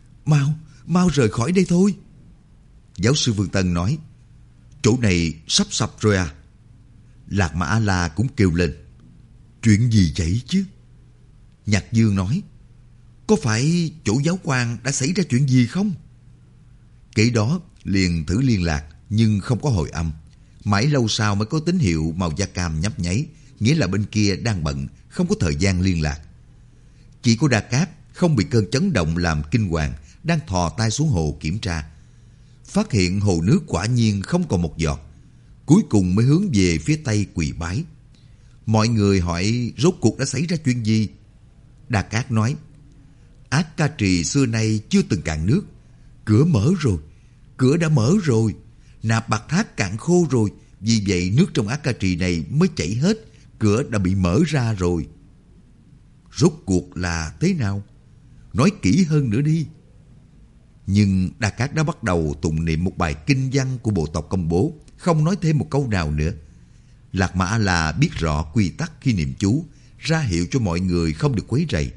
Mau rời khỏi đây thôi. Giáo sư Vương Tân nói: chỗ này sắp sập rồi à? Lạc Mà A-la cũng kêu lên: chuyện gì vậy chứ? Nhạc Dương nói: có phải chỗ giáo quan đã xảy ra chuyện gì không? Kể đó liền thử liên lạc nhưng không có hồi âm. Mãi lâu sau mới có tín hiệu màu da cam nhấp nháy, nghĩa là bên kia đang bận, không có thời gian liên lạc. Chỉ có Đa Cát không bị cơn chấn động làm kinh hoàng, đang thò tay xuống hồ kiểm tra. Phát hiện hồ nước quả nhiên không còn một giọt. Cuối cùng mới hướng về phía tây quỳ bái. Mọi người hỏi rốt cuộc đã xảy ra chuyện gì? Đa Cát nói: Ác Ca Trì xưa nay chưa từng cạn nước. Cửa mở rồi, cửa đã mở rồi. Nạp Bạc Thác cạn khô rồi, vì vậy nước trong Ác Ca Trì này mới chảy hết. Cửa đã bị mở ra rồi. Rốt cuộc là thế nào? Nói kỹ hơn nữa đi. Nhưng Đa Cát đã bắt đầu tụng niệm một bài kinh văn của bộ tộc công bố, không nói thêm một câu nào nữa. Lạc Mà A-la biết rõ quy tắc khi niệm chú, ra hiệu cho mọi người không được quấy rầy.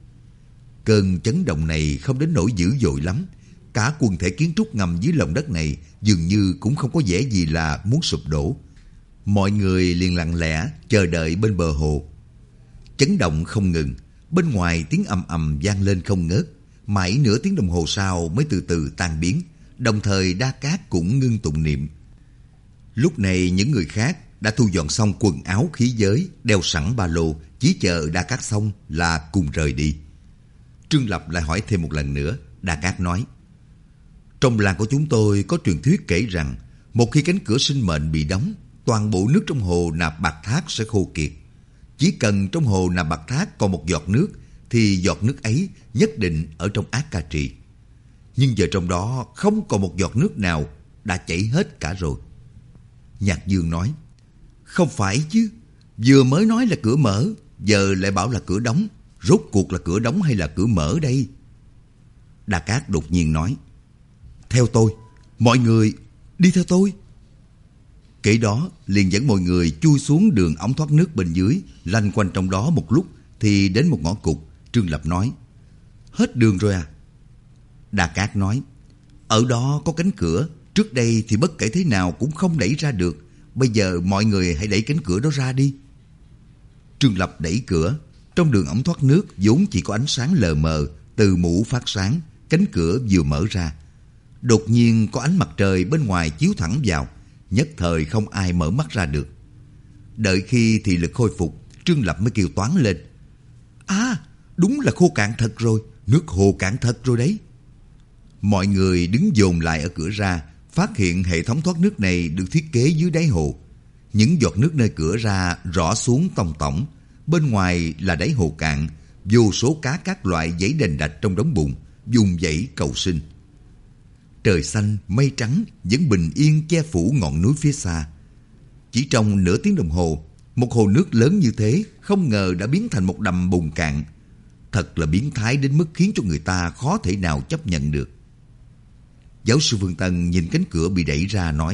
Cơn chấn động này không đến nỗi dữ dội lắm. Cả quần thể kiến trúc ngầm dưới lòng đất này dường như cũng không có vẻ gì là muốn sụp đổ. Mọi người liền lặng lẽ chờ đợi bên bờ hồ. Chấn động không ngừng, bên ngoài tiếng ầm ầm vang lên không ngớt. Mãi nửa tiếng đồng hồ sau mới từ từ tan biến. Đồng thời Đa Cát cũng ngưng tụng niệm. Lúc này những người khác đã thu dọn xong quần áo khí giới, đeo sẵn ba lô, chỉ chờ Đa Cát xong là cùng rời đi. Trương Lập lại hỏi thêm một lần nữa. Đa Cát nói: trong làng của chúng tôi có truyền thuyết kể rằng một khi cánh cửa sinh mệnh bị đóng, toàn bộ nước trong hồ Nạp Bạc Thác sẽ khô kiệt. Chỉ cần trong hồ Nạp Bạc Thác còn một giọt nước thì giọt nước ấy nhất định ở trong Ác Ca Trì. Nhưng giờ trong đó không còn một giọt nước nào, đã chảy hết cả rồi. Nhạc Dương nói: không phải chứ, vừa mới nói là cửa mở, giờ lại bảo là cửa đóng. Rốt cuộc là cửa đóng hay là cửa mở đây? Đa Cát đột nhiên nói: theo tôi, mọi người đi theo tôi. Kể đó liền dẫn mọi người chui xuống đường ống thoát nước bên dưới, lanh quanh trong đó một lúc thì đến một ngõ cụt. Trương Lập nói: hết đường rồi à? Đa Cát nói: ở đó có cánh cửa, trước đây thì bất kể thế nào cũng không đẩy ra được. Bây giờ mọi người hãy đẩy cánh cửa đó ra đi. Trương Lập đẩy cửa. Trong đường ống thoát nước vốn chỉ có ánh sáng lờ mờ từ mũ phát sáng. Cánh cửa vừa mở ra, đột nhiên có ánh mặt trời bên ngoài chiếu thẳng vào, nhất thời không ai mở mắt ra được. Đợi khi thị lực khôi phục, Trương Lập mới kêu toáng lên: à, đúng là khô cạn thật rồi, nước hồ cạn thật rồi đấy. Mọi người đứng dồn lại ở cửa ra, phát hiện hệ thống thoát nước này được thiết kế dưới đáy hồ. Những giọt nước nơi cửa ra rỏ xuống tòng tổng, bên ngoài là đáy hồ cạn, vô số cá các loại giãy đành đạch trong đống bùn, vùng vẫy cầu sinh. Trời xanh, mây trắng vẫn bình yên che phủ ngọn núi phía xa. Chỉ trong nửa tiếng đồng hồ, một hồ nước lớn như thế không ngờ đã biến thành một đầm bùn cạn. Thật là biến thái đến mức khiến cho người ta khó thể nào chấp nhận được. Giáo sư Vương Tân nhìn cánh cửa bị đẩy ra nói: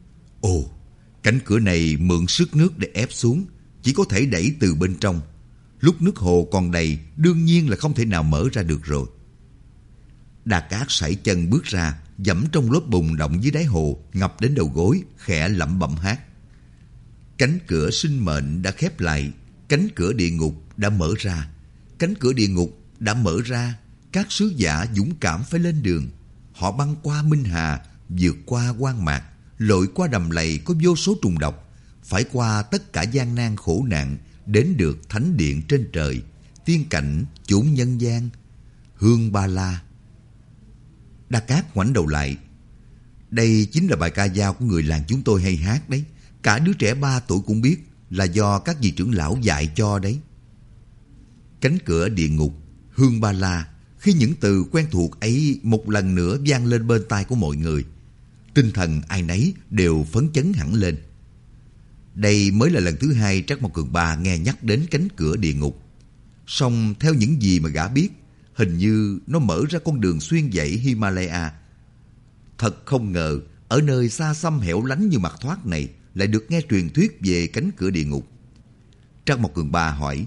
ồ, cánh cửa này mượn sức nước để ép xuống, chỉ có thể đẩy từ bên trong. Lúc nước hồ còn đầy, đương nhiên là không thể nào mở ra được rồi. Đa Cát sải chân bước ra, dẫm trong lớp bùn động dưới đáy hồ, ngập đến đầu gối, khẽ lẩm bẩm hát. Cánh cửa sinh mệnh đã khép lại, cánh cửa địa ngục đã mở ra. Cánh cửa địa ngục đã mở ra, các sứ giả dũng cảm phải lên đường. Họ băng qua Minh Hà, vượt qua hoang mạc, lội qua đầm lầy có vô số trùng độc, phải qua tất cả gian nan khổ nạn, đến được thánh điện trên trời, tiên cảnh chốn nhân gian, Hương Ba La. Đa Cát ngoảnh đầu lại. Đây chính là bài ca dao của người làng chúng tôi hay hát đấy. Cả đứa trẻ 3 tuổi cũng biết, là do các vị trưởng lão dạy cho đấy. Cánh cửa địa ngục, Hương Ba La. Khi những từ quen thuộc ấy một lần nữa vang lên bên tai của mọi người, tinh thần ai nấy đều phấn chấn hẳn lên. Đây mới là lần thứ 2 Trác Mộc Cường Ba nghe nhắc đến cánh cửa địa ngục. Song theo những gì mà gã biết, hình như nó mở ra con đường xuyên dãy Himalaya. Thật không ngờ, ở nơi xa xăm hẻo lánh như mặt thoát này lại được nghe truyền thuyết về cánh cửa địa ngục. Trác Mộc Cường Ba hỏi,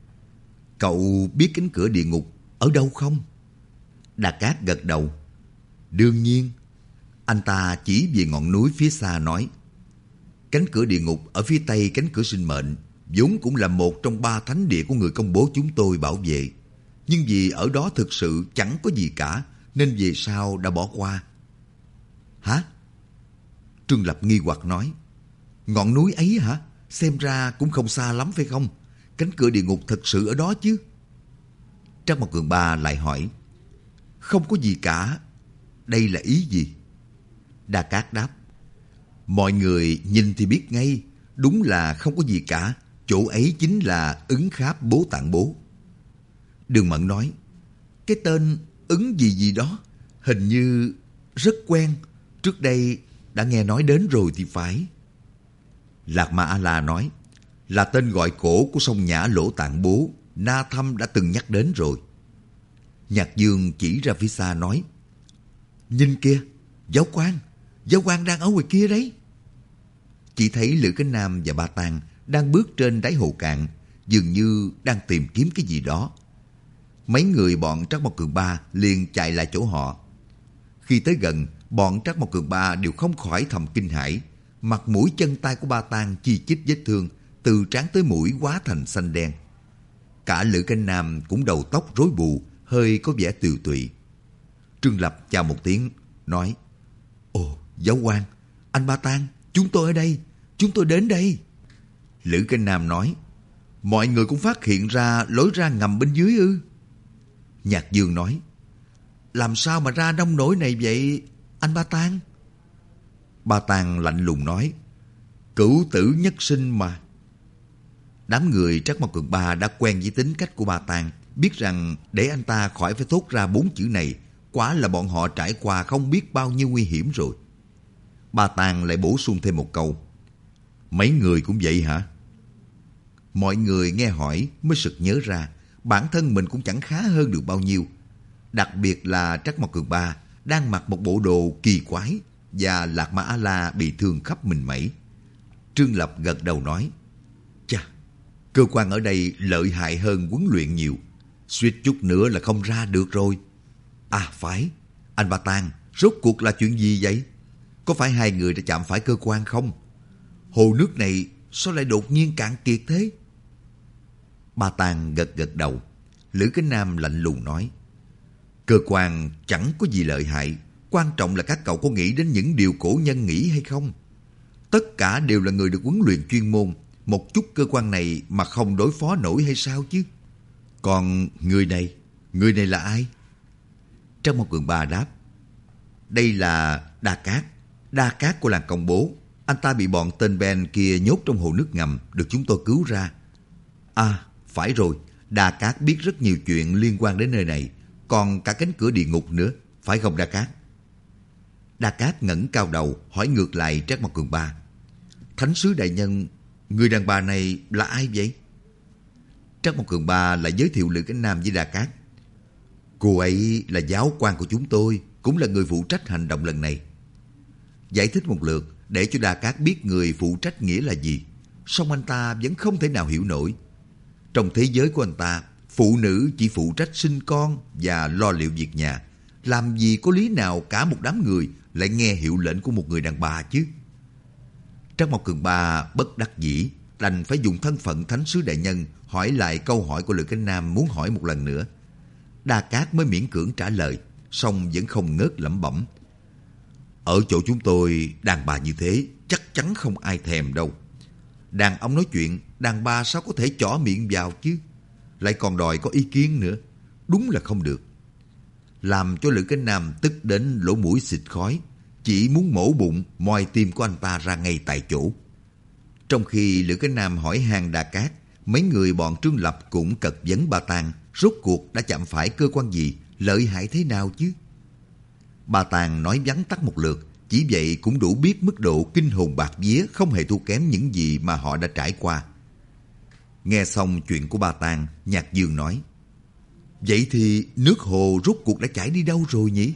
cậu biết cánh cửa địa ngục ở đâu không? Đa Cát gật đầu. Đương nhiên. Anh ta chỉ về ngọn núi phía xa nói, cánh cửa địa ngục ở phía tây cánh cửa sinh mệnh, vốn cũng là một trong 3 thánh địa của người công bố chúng tôi bảo vệ. Nhưng vì ở đó thực sự chẳng có gì cả, nên về sau đã bỏ qua. Hả? Trương Lập nghi hoặc nói, ngọn núi ấy hả? Xem ra cũng không xa lắm phải không? Cánh cửa địa ngục thật sự ở đó chứ? Trác Mộc Cường Ba lại hỏi, không có gì cả, đây là ý gì? Đa Cát đáp, mọi người nhìn thì biết ngay, đúng là không có gì cả, chỗ ấy chính là Ứng Kháp Bố Tạng Bố. Đường Mẫn nói, cái tên Ứng gì gì đó, hình như rất quen, trước đây đã nghe nói đến rồi thì phải. Lạc Ma A-la nói, là tên gọi cổ của sông Nhã Lỗ Tạng Bố, Na Thâm đã từng nhắc đến rồi. Nhạc Dương chỉ ra phía xa nói, nhìn kia, giáo quan đang ở ngoài kia đấy. Chỉ thấy Lữ Cánh Nam và Ba Tàng đang bước trên đáy hồ cạn, dường như đang tìm kiếm cái gì đó. Mấy người bọn Trác Mộc Cường Ba liền chạy lại chỗ họ. Khi tới gần, bọn Trác Mộc Cường Ba đều không khỏi thầm kinh hãi. Mặt mũi chân tay của Ba Tàng chi chít vết thương, từ trán tới mũi hóa thành xanh đen. Cả Lữ Cánh Nam cũng đầu tóc rối bù, hơi có vẻ tiều tụy. Trương Lập chào một tiếng, nói, ồ, giáo quan, anh Ba Tàng, chúng tôi ở đây, chúng tôi đến đây. Lữ Cánh Nam nói, mọi người cũng phát hiện ra lối ra ngầm bên dưới ư? Nhạc Dương nói, làm sao mà ra nông nổi này vậy, anh Ba Tàng? Ba Tàng lạnh lùng nói, cửu tử nhất sinh mà. Đám người Trác Mộc Cường Ba đã quen với tính cách của Ba Tàng, biết rằng để anh ta khỏi phải thốt ra 4 chữ này, quả là bọn họ trải qua không biết bao nhiêu nguy hiểm rồi. Ba Tàng lại bổ sung thêm một câu, mấy người cũng vậy hả? Mọi người nghe hỏi mới sực nhớ ra, bản thân mình cũng chẳng khá hơn được bao nhiêu. Đặc biệt là Trác Mộc Cường Ba đang mặc một bộ đồ kỳ quái, và Lạc Ma A-la bị thương khắp mình mẩy. Trương Lập gật đầu nói, chà, cơ quan ở đây lợi hại hơn huấn luyện nhiều, suýt chút nữa là không ra được rồi. À phải, anh Ba Tàng, rốt cuộc là chuyện gì vậy? Có phải 2 người đã chạm phải cơ quan không? Hồ nước này sao lại đột nhiên cạn kiệt thế? Ba Tàng gật gật đầu. Lữ Cánh Nam lạnh lùng nói, cơ quan chẳng có gì lợi hại, quan trọng là các cậu có nghĩ đến những điều cổ nhân nghĩ hay không? Tất cả đều là người được huấn luyện chuyên môn, một chút cơ quan này mà không đối phó nổi hay sao chứ? Còn người này là ai? Trác Mộc Cường Ba đáp, đây là Đa Cát của làng Công Bố. Anh ta bị bọn tên Ben kia nhốt trong hồ nước ngầm, được chúng tôi cứu ra. À, phải rồi, Đa Cát biết rất nhiều chuyện liên quan đến nơi này, còn cả cánh cửa địa ngục nữa, phải không Đa Cát? Đa Cát ngẩng cao đầu, hỏi ngược lại Trác Mộc Cường Ba, Thánh sứ đại nhân, người đàn bà này là ai vậy? Trác Mộc Cường Ba lại giới thiệu Lữ Cánh Nam với Đa Cát. Cô ấy là giáo quan của chúng tôi, cũng là người phụ trách hành động lần này. Giải thích một lượt để cho Đa Cát biết người phụ trách nghĩa là gì, song anh ta vẫn không thể nào hiểu nổi. Trong thế giới của anh ta, phụ nữ chỉ phụ trách sinh con và lo liệu việc nhà. Làm gì có lý nào cả một đám người lại nghe hiệu lệnh của một người đàn bà chứ? Trác Mộc Cường Ba bất đắc dĩ, đành phải dùng thân phận thánh sứ đại nhân hỏi lại câu hỏi của Lữ Cánh Nam muốn hỏi một lần nữa. Đa Cát mới miễn cưỡng trả lời, song vẫn không ngớt lẩm bẩm. Ở chỗ chúng tôi, đàn bà như thế chắc chắn không ai thèm đâu. Đàn ông nói chuyện, đàn bà sao có thể chỏ miệng vào chứ? Lại còn đòi có ý kiến nữa. Đúng là không được. Làm cho Lữ Cánh Nam tức đến lỗ mũi xịt khói, chỉ muốn mổ bụng, moi tim của anh ta ra ngay tại chỗ. Trong khi Lữ Cánh Nam hỏi han Đa Cát, mấy người bọn Trương Lập cũng cật vấn Ba Tàng rốt cuộc đã chạm phải cơ quan gì, lợi hại thế nào chứ? Ba Tàng nói vắn tắt một lượt, chỉ vậy cũng đủ biết mức độ kinh hồn bạt vía không hề thua kém những gì mà họ đã trải qua. Nghe xong chuyện của Ba Tàng, Nhạc Dương nói, vậy thì nước hồ rốt cuộc đã chảy đi đâu rồi nhỉ?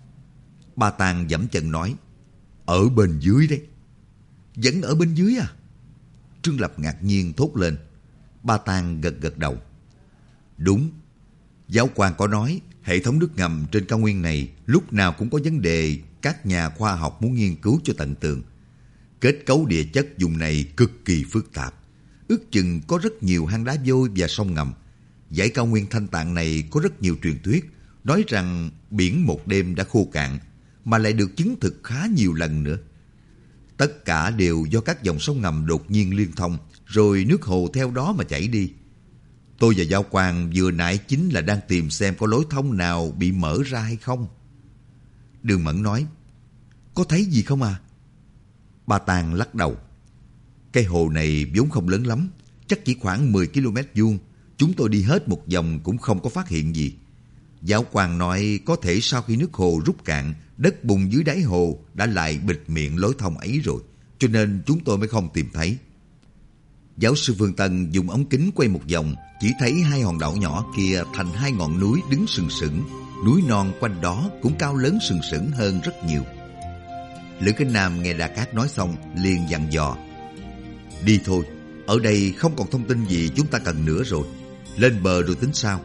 Ba Tàng giẫm chân nói, ở bên dưới đấy. Vẫn ở bên dưới à? Trương Lập ngạc nhiên thốt lên. Ba Tàng gật gật đầu. Đúng, giáo quan có nói hệ thống nước ngầm trên cao nguyên này lúc nào cũng có vấn đề, các nhà khoa học muốn nghiên cứu cho tận tường. Kết cấu địa chất vùng này cực kỳ phức tạp, ước chừng có rất nhiều hang đá vôi và sông ngầm. Dãy cao nguyên Thanh Tạng này có rất nhiều truyền thuyết, nói rằng biển một đêm đã khô cạn, mà lại được chứng thực khá nhiều lần nữa. Tất cả đều do các dòng sông ngầm đột nhiên liên thông, rồi nước hồ theo đó mà chảy đi. Tôi và giáo quan vừa nãy chính là đang tìm xem có lối thông nào bị mở ra hay không. Đường Mẫn nói, có thấy gì không à? Ba Tàng lắc đầu. Cái hồ này vốn không lớn lắm, chắc chỉ khoảng 10 km vuông. Chúng tôi đi hết một vòng cũng không có phát hiện gì. Giáo quan nói có thể sau khi nước hồ rút cạn, đất bùn dưới đáy hồ đã lại bịt miệng lối thông ấy rồi, cho nên chúng tôi mới không tìm thấy. Giáo sư Phương Tân dùng ống kính quay một vòng, chỉ thấy hai hòn đảo nhỏ kia thành hai ngọn núi đứng sừng sững. Núi non quanh đó cũng cao lớn sừng sững hơn rất nhiều. Lữ Cánh Nam nghe Đa Cát nói xong liền dặn dò, đi thôi, ở đây không còn thông tin gì chúng ta cần nữa rồi, lên bờ rồi tính sao.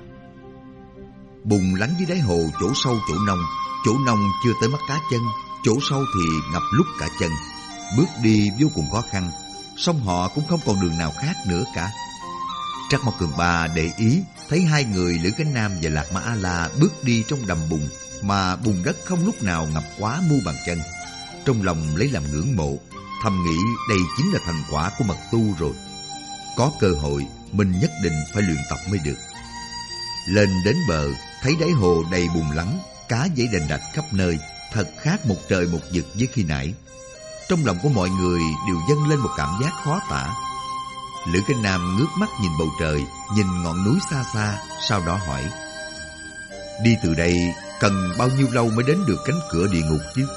Bùn lắng dưới đáy hồ, chỗ sâu chỗ nông chưa tới mắt cá chân, chỗ sâu thì ngập lút cả chân, bước đi vô cùng khó khăn, song họ cũng không còn đường nào khác nữa cả. Trác Mộc Cường Ba để ý thấy hai người Lữ Cánh Nam và Lạc Ma A La bước đi trong đầm bùn, mà bùn đất không lúc nào ngập quá mu bàn chân. Trong lòng lấy làm ngưỡng mộ, thầm nghĩ đây chính là thành quả của mật tu rồi. Có cơ hội mình nhất định phải luyện tập mới được. Lên đến bờ, thấy đáy hồ đầy bùn lắng, cá dãy đành đạch khắp nơi, thật khác một trời một vực với khi nãy. Trong lòng của mọi người đều dâng lên một cảm giác khó tả. Lữ Cánh Nam ngước mắt nhìn bầu trời, nhìn ngọn núi xa xa, sau đó hỏi, đi từ đây cần bao nhiêu lâu mới đến được cánh cửa địa ngục chứ?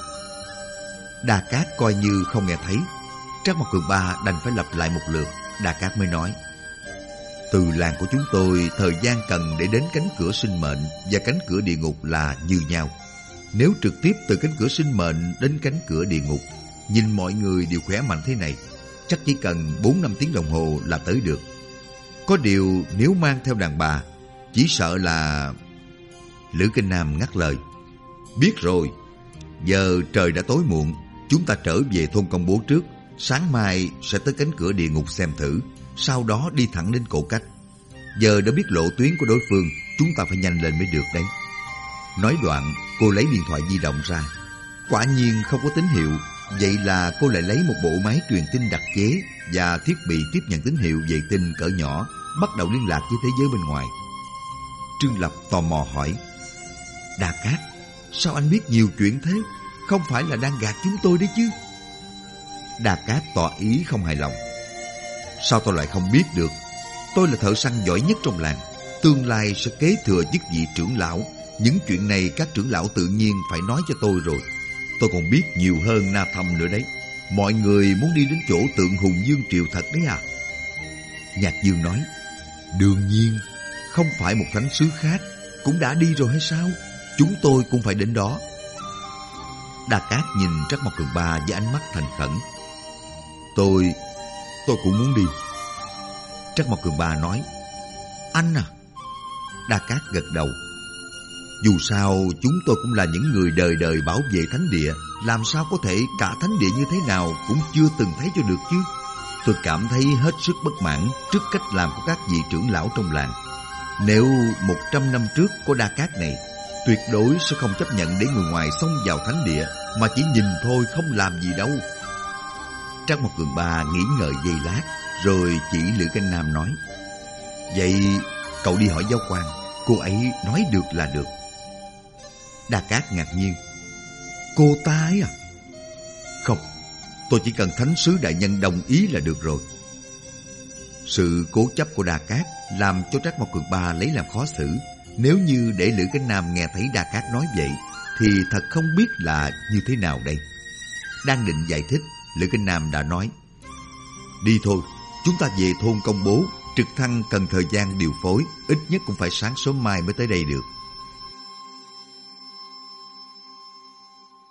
Đa Cát coi như không nghe thấy. Trác Mộc Cường Ba đành phải lặp lại một lượt. Đa Cát mới nói, từ làng của chúng tôi, thời gian cần để đến cánh cửa sinh mệnh và cánh cửa địa ngục là như nhau. Nếu trực tiếp từ cánh cửa sinh mệnh đến cánh cửa địa ngục, nhìn mọi người đều khỏe mạnh thế này, chắc chỉ cần 4-5 tiếng đồng hồ là tới được. Có điều nếu mang theo đàn bà, chỉ sợ là... Lữ Cánh Nam ngắt lời, biết rồi, giờ trời đã tối muộn, chúng ta trở về thôn Công Bố trước, sáng mai sẽ tới cánh cửa địa ngục xem thử, sau đó đi thẳng đến Cổ Cách. Giờ đã biết lộ tuyến của đối phương, chúng ta phải nhanh lên mới được đấy. Nói đoạn, cô lấy điện thoại di động ra. Quả nhiên không có tín hiệu. Vậy là cô lại lấy một bộ máy truyền tin đặc chế và thiết bị tiếp nhận tín hiệu vệ tinh cỡ nhỏ, bắt đầu liên lạc với thế giới bên ngoài. Trương Lập tò mò hỏi, Đa Cát, sao anh biết nhiều chuyện thế? Không phải là đang gạt chúng tôi đấy chứ? Đa Cát tỏ ý không hài lòng. Sao tôi lại không biết được? Tôi là thợ săn giỏi nhất trong làng, tương lai sẽ kế thừa chức vị trưởng lão. Những chuyện này các trưởng lão tự nhiên phải nói cho tôi rồi. Tôi còn biết nhiều hơn Na Thâm nữa đấy. Mọi người muốn đi đến chỗ tượng Hùng Dương Triều thật đấy à? Nhạc Dương nói, đương nhiên, không phải một thánh sứ khác cũng đã đi rồi hay sao? Chúng tôi cũng phải đến đó. Đa Cát nhìn Trác Mộc Cường Ba với ánh mắt thành khẩn. Tôi cũng muốn đi. Trác Mộc Cường Ba nói, Anh à? Đa Cát gật đầu. Dù sao chúng tôi cũng là những người đời đời bảo vệ thánh địa, làm sao có thể cả thánh địa như thế nào cũng chưa từng thấy cho được chứ. Tôi cảm thấy hết sức bất mãn trước cách làm của các vị trưởng lão trong làng. Nếu 100 năm trước có Đa Cát này, tuyệt đối sẽ không chấp nhận để người ngoài xông vào thánh địa, mà chỉ nhìn thôi không làm gì đâu. Trác Mộc Cường Ba nghĩ ngợi giây lát, rồi chỉ Lữ Canh Nam nói: Vậy cậu đi hỏi giáo quan, cô ấy nói được là được. Đa Cát ngạc nhiên: Cô ta ấy à? Không, tôi chỉ cần thánh sứ đại nhân đồng ý là được rồi. Sự cố chấp của Đa Cát làm cho Trác Mộc Cường Ba lấy làm khó xử. Nếu như để Lữ Cánh Nam nghe thấy Đa Cát nói vậy thì thật không biết là như thế nào đây. Đang định giải thích, Lữ Cánh Nam đã nói: Đi thôi, chúng ta về thôn công bố. Trực thăng cần thời gian điều phối, ít nhất cũng phải sáng sớm mai mới tới đây được.